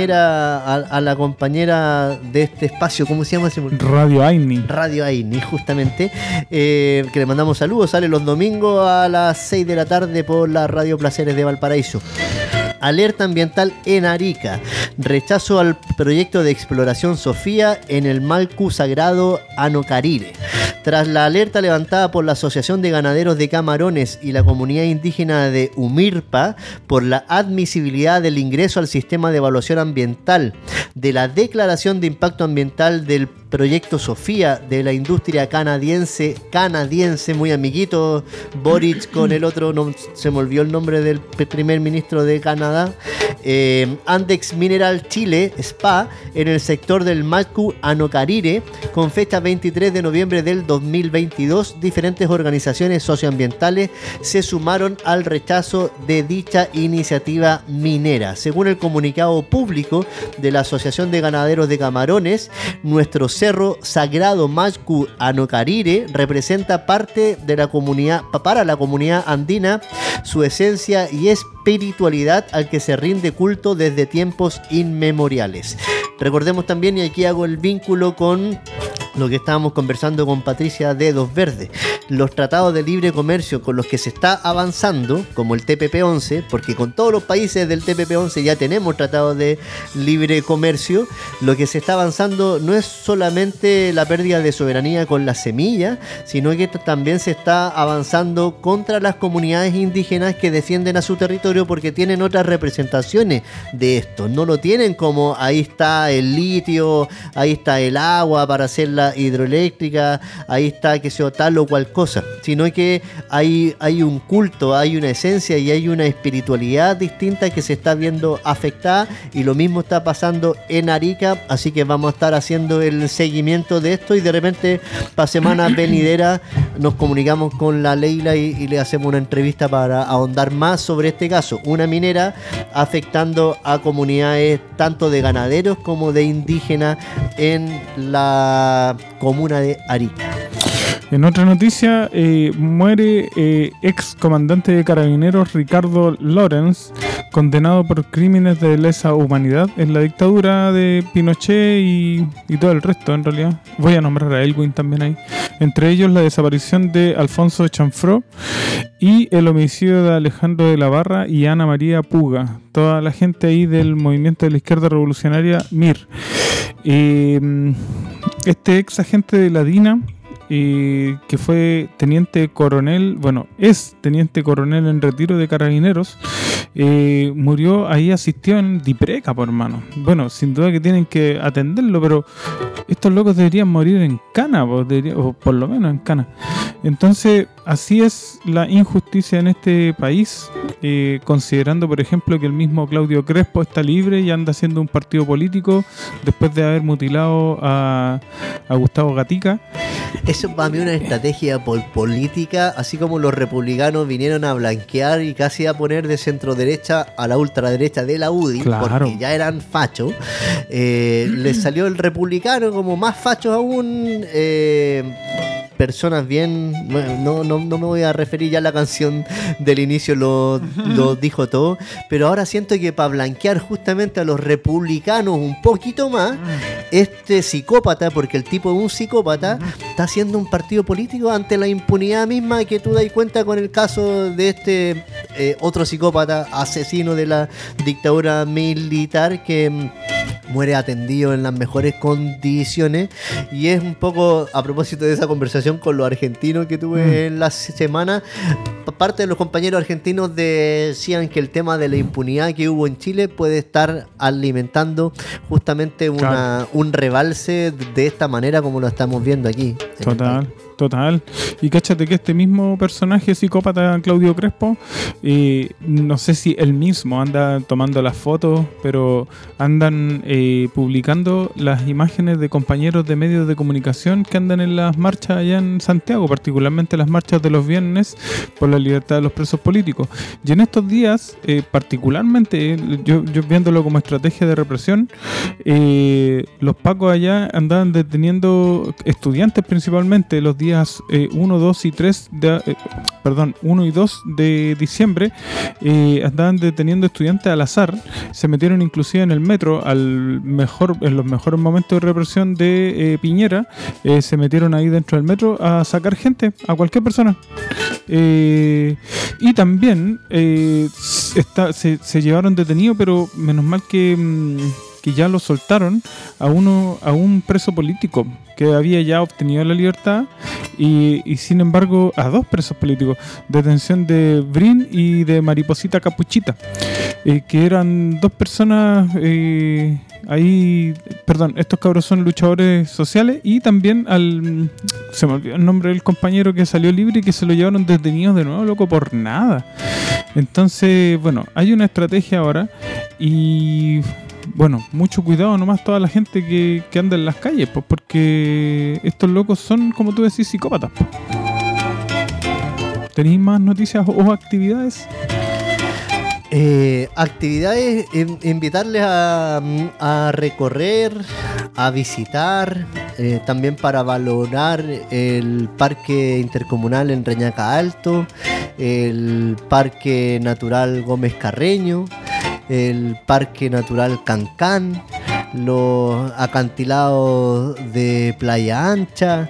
la compañera de este espacio, ¿cómo se llama? Radio Aini. Radio Aini, justamente. Que le mandamos saludos. Sale los domingos a las 6 de la tarde por la Radio Placeres de Valparaíso. Alerta ambiental en Arica. Rechazo al proyecto de exploración Sofía en el Malcu Sagrado Anocarire. Tras la alerta levantada por la Asociación de Ganaderos de Camarones y la comunidad indígena de Umirpa por la admisibilidad del ingreso al sistema de evaluación ambiental de la declaración de impacto ambiental del proyecto Sofía de la industria canadiense, muy amiguito Boric con el otro, no se me olvidó el nombre del primer ministro de Canadá, Andex Mineral Chile, SPA, en el sector del Malcu Anocarire, con fecha 23 de noviembre del 2022, diferentes organizaciones socioambientales se sumaron al rechazo de dicha iniciativa minera. Según el comunicado público de la Asociación de Ganaderos de Camarones, nuestro Cerro Sagrado Malcu Anocarire representa parte de la comunidad, para la comunidad andina, su esencia y espiritualidad al que se rinde culto desde tiempos inmemoriales. Recordemos también, y aquí hago el vínculo con lo que estábamos conversando con Patricia Dedos Verdes, los tratados de libre comercio con los que se está avanzando, como el TPP-11, porque con todos los países del TPP-11 ya tenemos tratados de libre comercio. Lo que se está avanzando no es solamente la pérdida de soberanía con las semillas, sino que también se está avanzando contra las comunidades indígenas que defienden a su territorio, porque tienen otras representaciones de esto. No lo tienen como ahí está el litio, ahí está el agua para hacer la hidroeléctrica, ahí está que sea tal o cual cosa, sino que hay un culto, hay una esencia y hay una espiritualidad distinta que se está viendo afectada, y lo mismo está pasando en Arica. Así que vamos a estar haciendo el seguimiento de esto, y de repente para semana venidera nos comunicamos con la Leila y le hacemos una entrevista para ahondar más sobre este caso, una minera afectando a comunidades tanto de ganaderos como de indígenas en la comuna de Arica. En otra noticia, muere ex comandante de Carabineros Ricardo Lorenz, condenado por crímenes de lesa humanidad en la dictadura de Pinochet y todo el resto, en realidad. Voy a nombrar a Elwin también ahí. Entre ellos la desaparición de Alfonso Chanfró y el homicidio de Alejandro de la Barra y Ana María Puga. Toda la gente ahí del movimiento de la izquierda revolucionaria MIR. Este ex agente de la DINA, que fue teniente coronel, es teniente coronel en retiro de Carabineros, murió ahí, asistió en Dipreca, por hermano. Bueno, sin duda que tienen que atenderlo, pero estos locos deberían morir en cana, o por lo menos en cana. Entonces, así es la injusticia en este país, considerando, por ejemplo, que el mismo Claudio Crespo está libre y anda haciendo un partido político después de haber mutilado a Gustavo Gatica. Eso para mí es una estrategia política, así como los republicanos vinieron a blanquear y casi a poner de centro derecha a la ultraderecha de la UDI, claro, porque ya eran fachos. Les salió el republicano como más fachos aún. Personas bien, no me voy a referir, ya a la canción del inicio lo dijo todo, pero ahora siento que para blanquear justamente a los republicanos un poquito más, este psicópata, porque el tipo es un psicópata, está haciendo un partido político ante la impunidad misma que tú das cuenta con el caso de este otro psicópata asesino de la dictadura militar que muere atendido en las mejores condiciones. Y es un poco a propósito de esa conversación conversación con los argentinos que tuve en la semana, parte de los compañeros argentinos decían que el tema de la impunidad que hubo en Chile puede estar alimentando justamente un rebalse de esta manera como lo estamos viendo aquí. Total. Y cáchate que este mismo personaje psicópata, Claudio Crespo, no sé si él mismo anda tomando las fotos, pero andan publicando las imágenes de compañeros de medios de comunicación que andan en las marchas allá en Santiago, particularmente las marchas de los viernes por la libertad de los presos políticos. Y en estos días, particularmente, yo viéndolo como estrategia de represión, los pacos allá andaban deteniendo estudiantes principalmente los días 1, 2 y 3 1 y 2 de diciembre. Andaban deteniendo estudiantes al azar, se metieron inclusive en el metro en los mejores momentos de represión de Piñera, se metieron ahí dentro del metro a sacar gente, a cualquier persona. Y también se llevaron detenido, pero menos mal que ya lo soltaron a un preso político que había ya obtenido la libertad, y sin embargo a 2 presos políticos, detención de Brin y de Mariposita Capuchita, que eran 2 personas estos cabros son luchadores sociales, y también se me olvidó el nombre del compañero que salió libre y que se lo llevaron detenidos de nuevo, loco, por nada. Entonces, bueno, hay una estrategia ahora, y bueno, mucho cuidado nomás toda la gente que anda en las calles, pues, porque estos locos son, como tú decís, psicópatas, pues. ¿Tenéis más noticias o actividades? Actividades, invitarles a recorrer, a visitar, también para valorar el Parque Intercomunal en Reñaca Alto, el Parque Natural Gómez Carreño, el Parque Natural Cancán, los acantilados de Playa Ancha,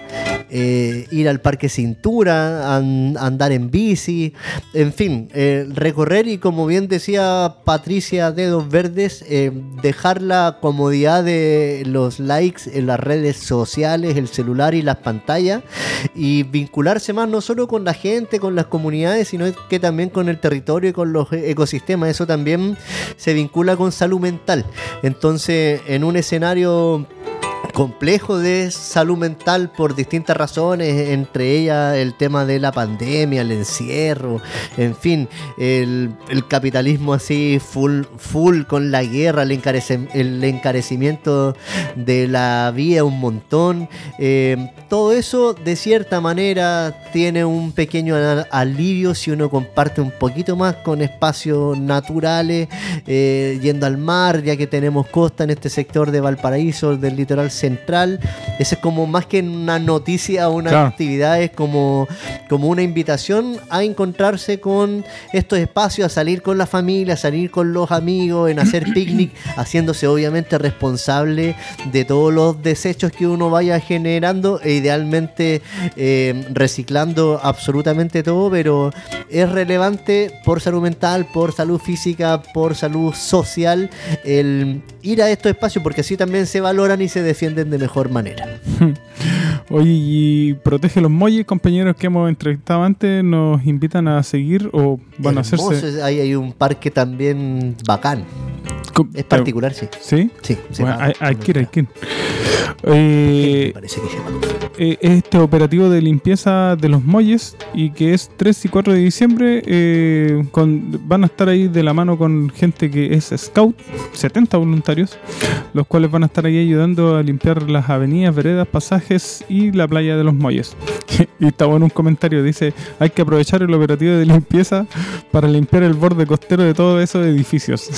ir al Parque Cintura, andar en bici, en fin, recorrer, y como bien decía Patricia Dedos Verdes, dejar la comodidad de los likes en las redes sociales, el celular y las pantallas, y vincularse más no solo con la gente, con las comunidades, sino que también con el territorio y con los ecosistemas. Eso también se vincula con salud mental. Entonces, en un escenario complejo de salud mental por distintas razones, entre ellas el tema de la pandemia, el encierro, en fin, el capitalismo así full con la guerra, el encarecimiento de la vida un montón, todo eso de cierta manera tiene un pequeño alivio si uno comparte un poquito más con espacios naturales, yendo al mar, ya que tenemos costa en este sector de Valparaíso, del litoral central. Eso es como más que una noticia o una actividad, es como una invitación a encontrarse con estos espacios, a salir con la familia, a salir con los amigos, en hacer picnic, haciéndose obviamente responsable de todos los desechos que uno vaya generando, e idealmente reciclando absolutamente todo, pero es relevante por salud mental, por salud física, por salud social, el ir a estos espacios, porque así también se valoran y se defienden de mejor manera. Oye, y Protege los Molles, compañeros que hemos entrevistado antes, nos invitan a seguir o van a hacerse. Hay un parque también bacán. Es particular, sí. ¿Sí? Sí. Bueno, hay que ir. Me parece que se llama. Este operativo de limpieza de los Molles, y que es 3 y 4 de diciembre, van a estar ahí de la mano con gente que es scout, 70 voluntarios, los cuales van a estar ahí ayudando a limpiar las avenidas, veredas, pasajes y la playa de los Molles. Y está bueno un comentario, dice: hay que aprovechar el operativo de limpieza para limpiar el borde costero de todos esos edificios.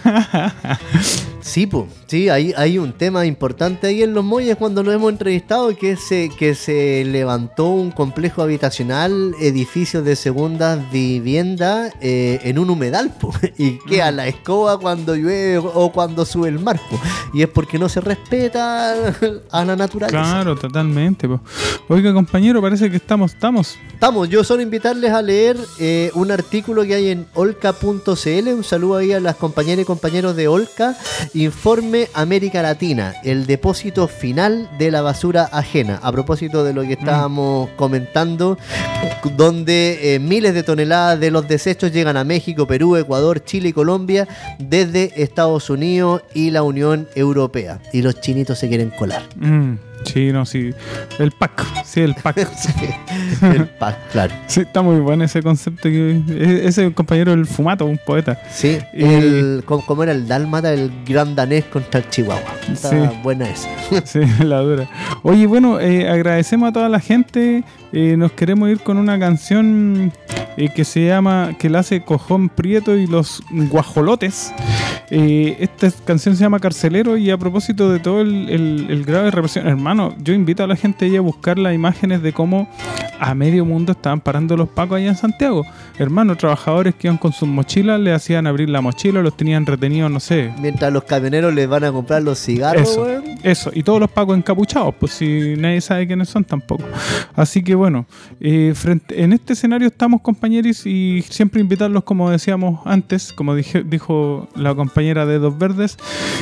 Sí, sí, hay un tema importante ahí en los Molles cuando lo hemos entrevistado, que se levantó un complejo habitacional, edificios de segunda vivienda en un humedal, y queda la escoba cuando llueve o cuando sube el mar, y es porque no se respeta a la naturaleza. Claro, totalmente. Oiga, compañero, parece que estamos. Yo solo invitarles a leer un artículo que hay en olca.cl. Un saludo ahí a las compañeras y compañeros de Olca, y Informe América Latina, el depósito final de la basura ajena. A propósito de lo que estábamos comentando, donde miles de toneladas de los desechos llegan a México, Perú, Ecuador, Chile y Colombia desde Estados Unidos y la Unión Europea. Y los chinitos se quieren colar. Sí, no, sí. El pack. Sí, el pack. Sí, el pack, claro. Sí, está muy bueno ese concepto. Ese compañero, el Fumato, un poeta. Sí, como era el dálmata, el gran danés contra el chihuahua. Está buena esa. Sí, la dura. Oye, bueno, agradecemos a toda la gente. Nos queremos ir con una canción que se llama, que la hace Cojón Prieto y los Guajolotes. Esta canción se llama Carcelero, y a propósito de todo el grado de represión, hermano, yo invito a la gente ahí a buscar las imágenes de cómo a medio mundo estaban parando los pacos allá en Santiago. Hermano, trabajadores que iban con sus mochilas, le hacían abrir la mochila, los tenían retenidos, no sé. Mientras los camioneros les van a comprar los cigarros, Eso, y todos los pacos encapuchados, pues si nadie sabe quiénes son tampoco. Así que bueno, en este escenario estamos, compañeros, y siempre invitarlos, como decíamos antes, como dijo la compañera de Dos Verdes,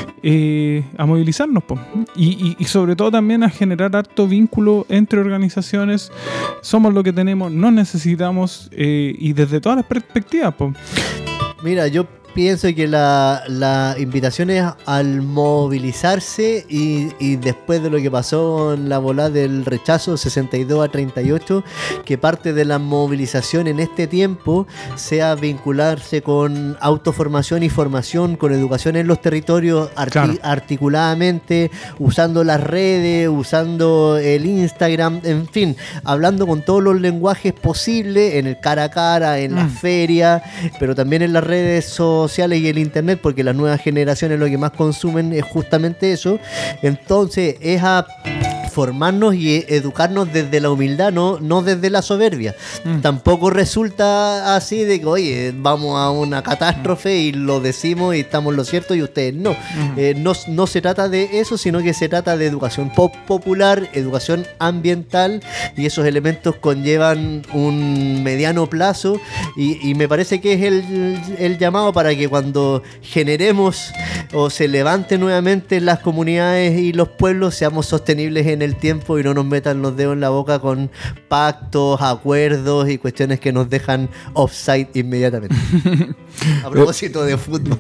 a movilizarnos, pues. Y sobre todo también a generar harto vínculo entre organizaciones. Somos lo que tenemos, no necesitamos, y desde todas las perspectivas, pues. Mira, yo pienso que la invitación es al movilizarse y después de lo que pasó en la volada del rechazo 62-38, que parte de la movilización en este tiempo sea vincularse con autoformación y formación, con educación en los territorios articuladamente, usando las redes, usando el Instagram, en fin, hablando con todos los lenguajes posibles, en el cara a cara, en la feria, pero también en las redes sociales y el internet, porque las nuevas generaciones lo que más consumen es justamente eso. Entonces es a formarnos y educarnos desde la humildad, no desde la soberbia. Tampoco resulta así de que, oye, vamos a una catástrofe y lo decimos y estamos lo cierto y ustedes no. No se trata de eso, sino que se trata de educación popular, educación ambiental, y esos elementos conllevan un mediano plazo, y me parece que es el llamado para que cuando generemos o se levanten nuevamente las comunidades y los pueblos, seamos sostenibles en el tiempo y no nos metan los dedos en la boca con pactos, acuerdos y cuestiones que nos dejan offside inmediatamente. A propósito de fútbol.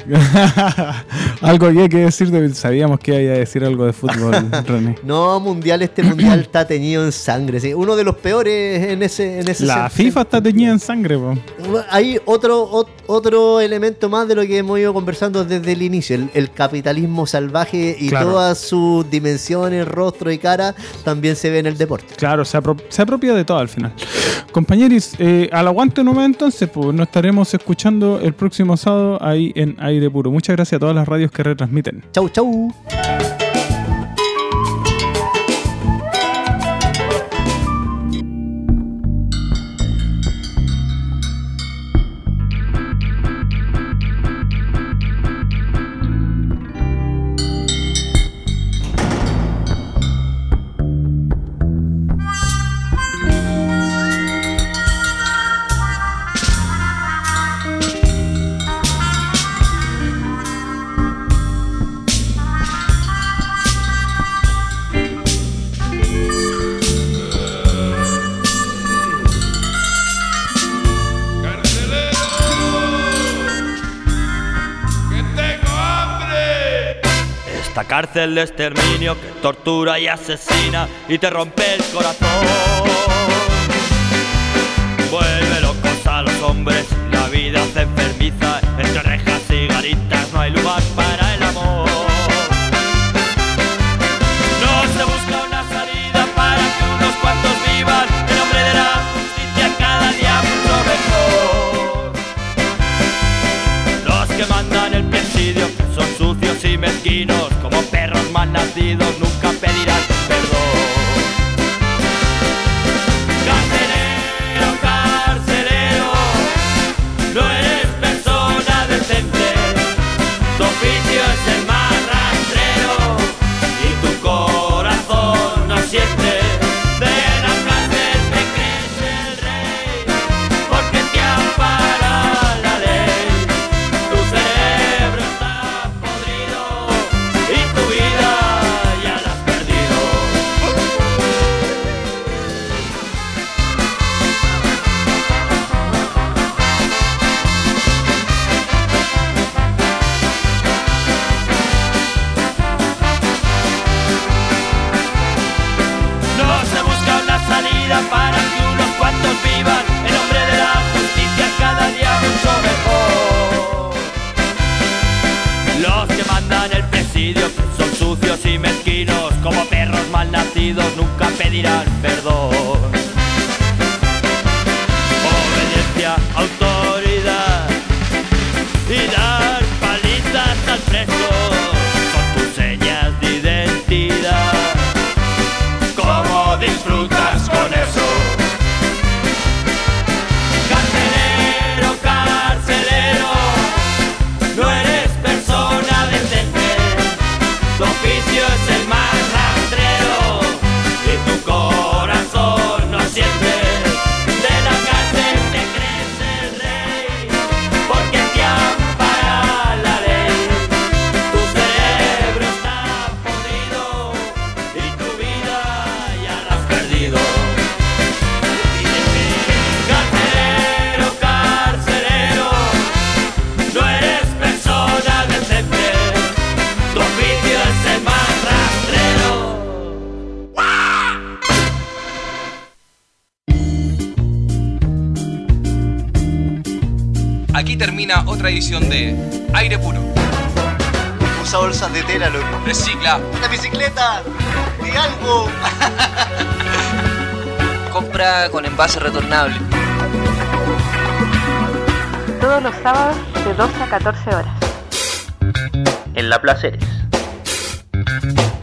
Algo que hay que decir, sabíamos que iba a decir algo de fútbol, René. No, este mundial está teñido en sangre, ¿sí? Uno de los peores en ese La FIFA está teñida en sangre, po. Hay otro elemento más de lo que hemos ido conversando desde el inicio, el capitalismo salvaje y todas sus dimensiones, rostro y cara también se ve en el deporte. Claro, se apropia de todo al final. Compañeros, al aguante nomás entonces, pues nos estaremos escuchando el próximo sábado ahí en Aire Puro. Muchas gracias a todas las radios que retransmiten. Chau, chau. Cárcel de exterminio que tortura y asesina y te rompe el corazón. Vuelve locos a los hombres, la vida se enfermiza. Entre rejas y garitas no hay lugar para el amor. No se busca una salida para que unos cuantos vivan en nombre de la justicia cada día mucho mejor. Los que mandan el presidio, que son sucios y mezquinos, como perros mal nacidos, nunca pedirán perdón. Carcelero, carcelero, no eres persona decente. Tu oficio es el más rastrero y tu corazón no siente. De la cárcel te crees el rey, porque te ampara la ley. Tu cerebro está podrido Los que mandan el presidio son sucios y mezquinos, como perros malnacidos nunca pedirán perdón. Obediencia, autoridad y dar palizas al preso son tus señas de identidad. ¿Cómo disfrutas con eso? Carcelero, carcelero, no eres persona decente. Tu oficio es el más rastrero y tu corazón no siente. De la cárcel te crees el rey porque te ampara la ley. Tu cerebro está podrido y tu vida ya la has perdido. Carcelero, carcelero, no eres persona decente. Tu oficio es el más rastrero. Aquí termina otra edición de Aire Puro. Usa bolsas de tela, loco. Recicla. ¡La bicicleta! ¡Di algo! Compra con envase retornable. Todos los sábados de 12 a 14 horas. En La Placeres.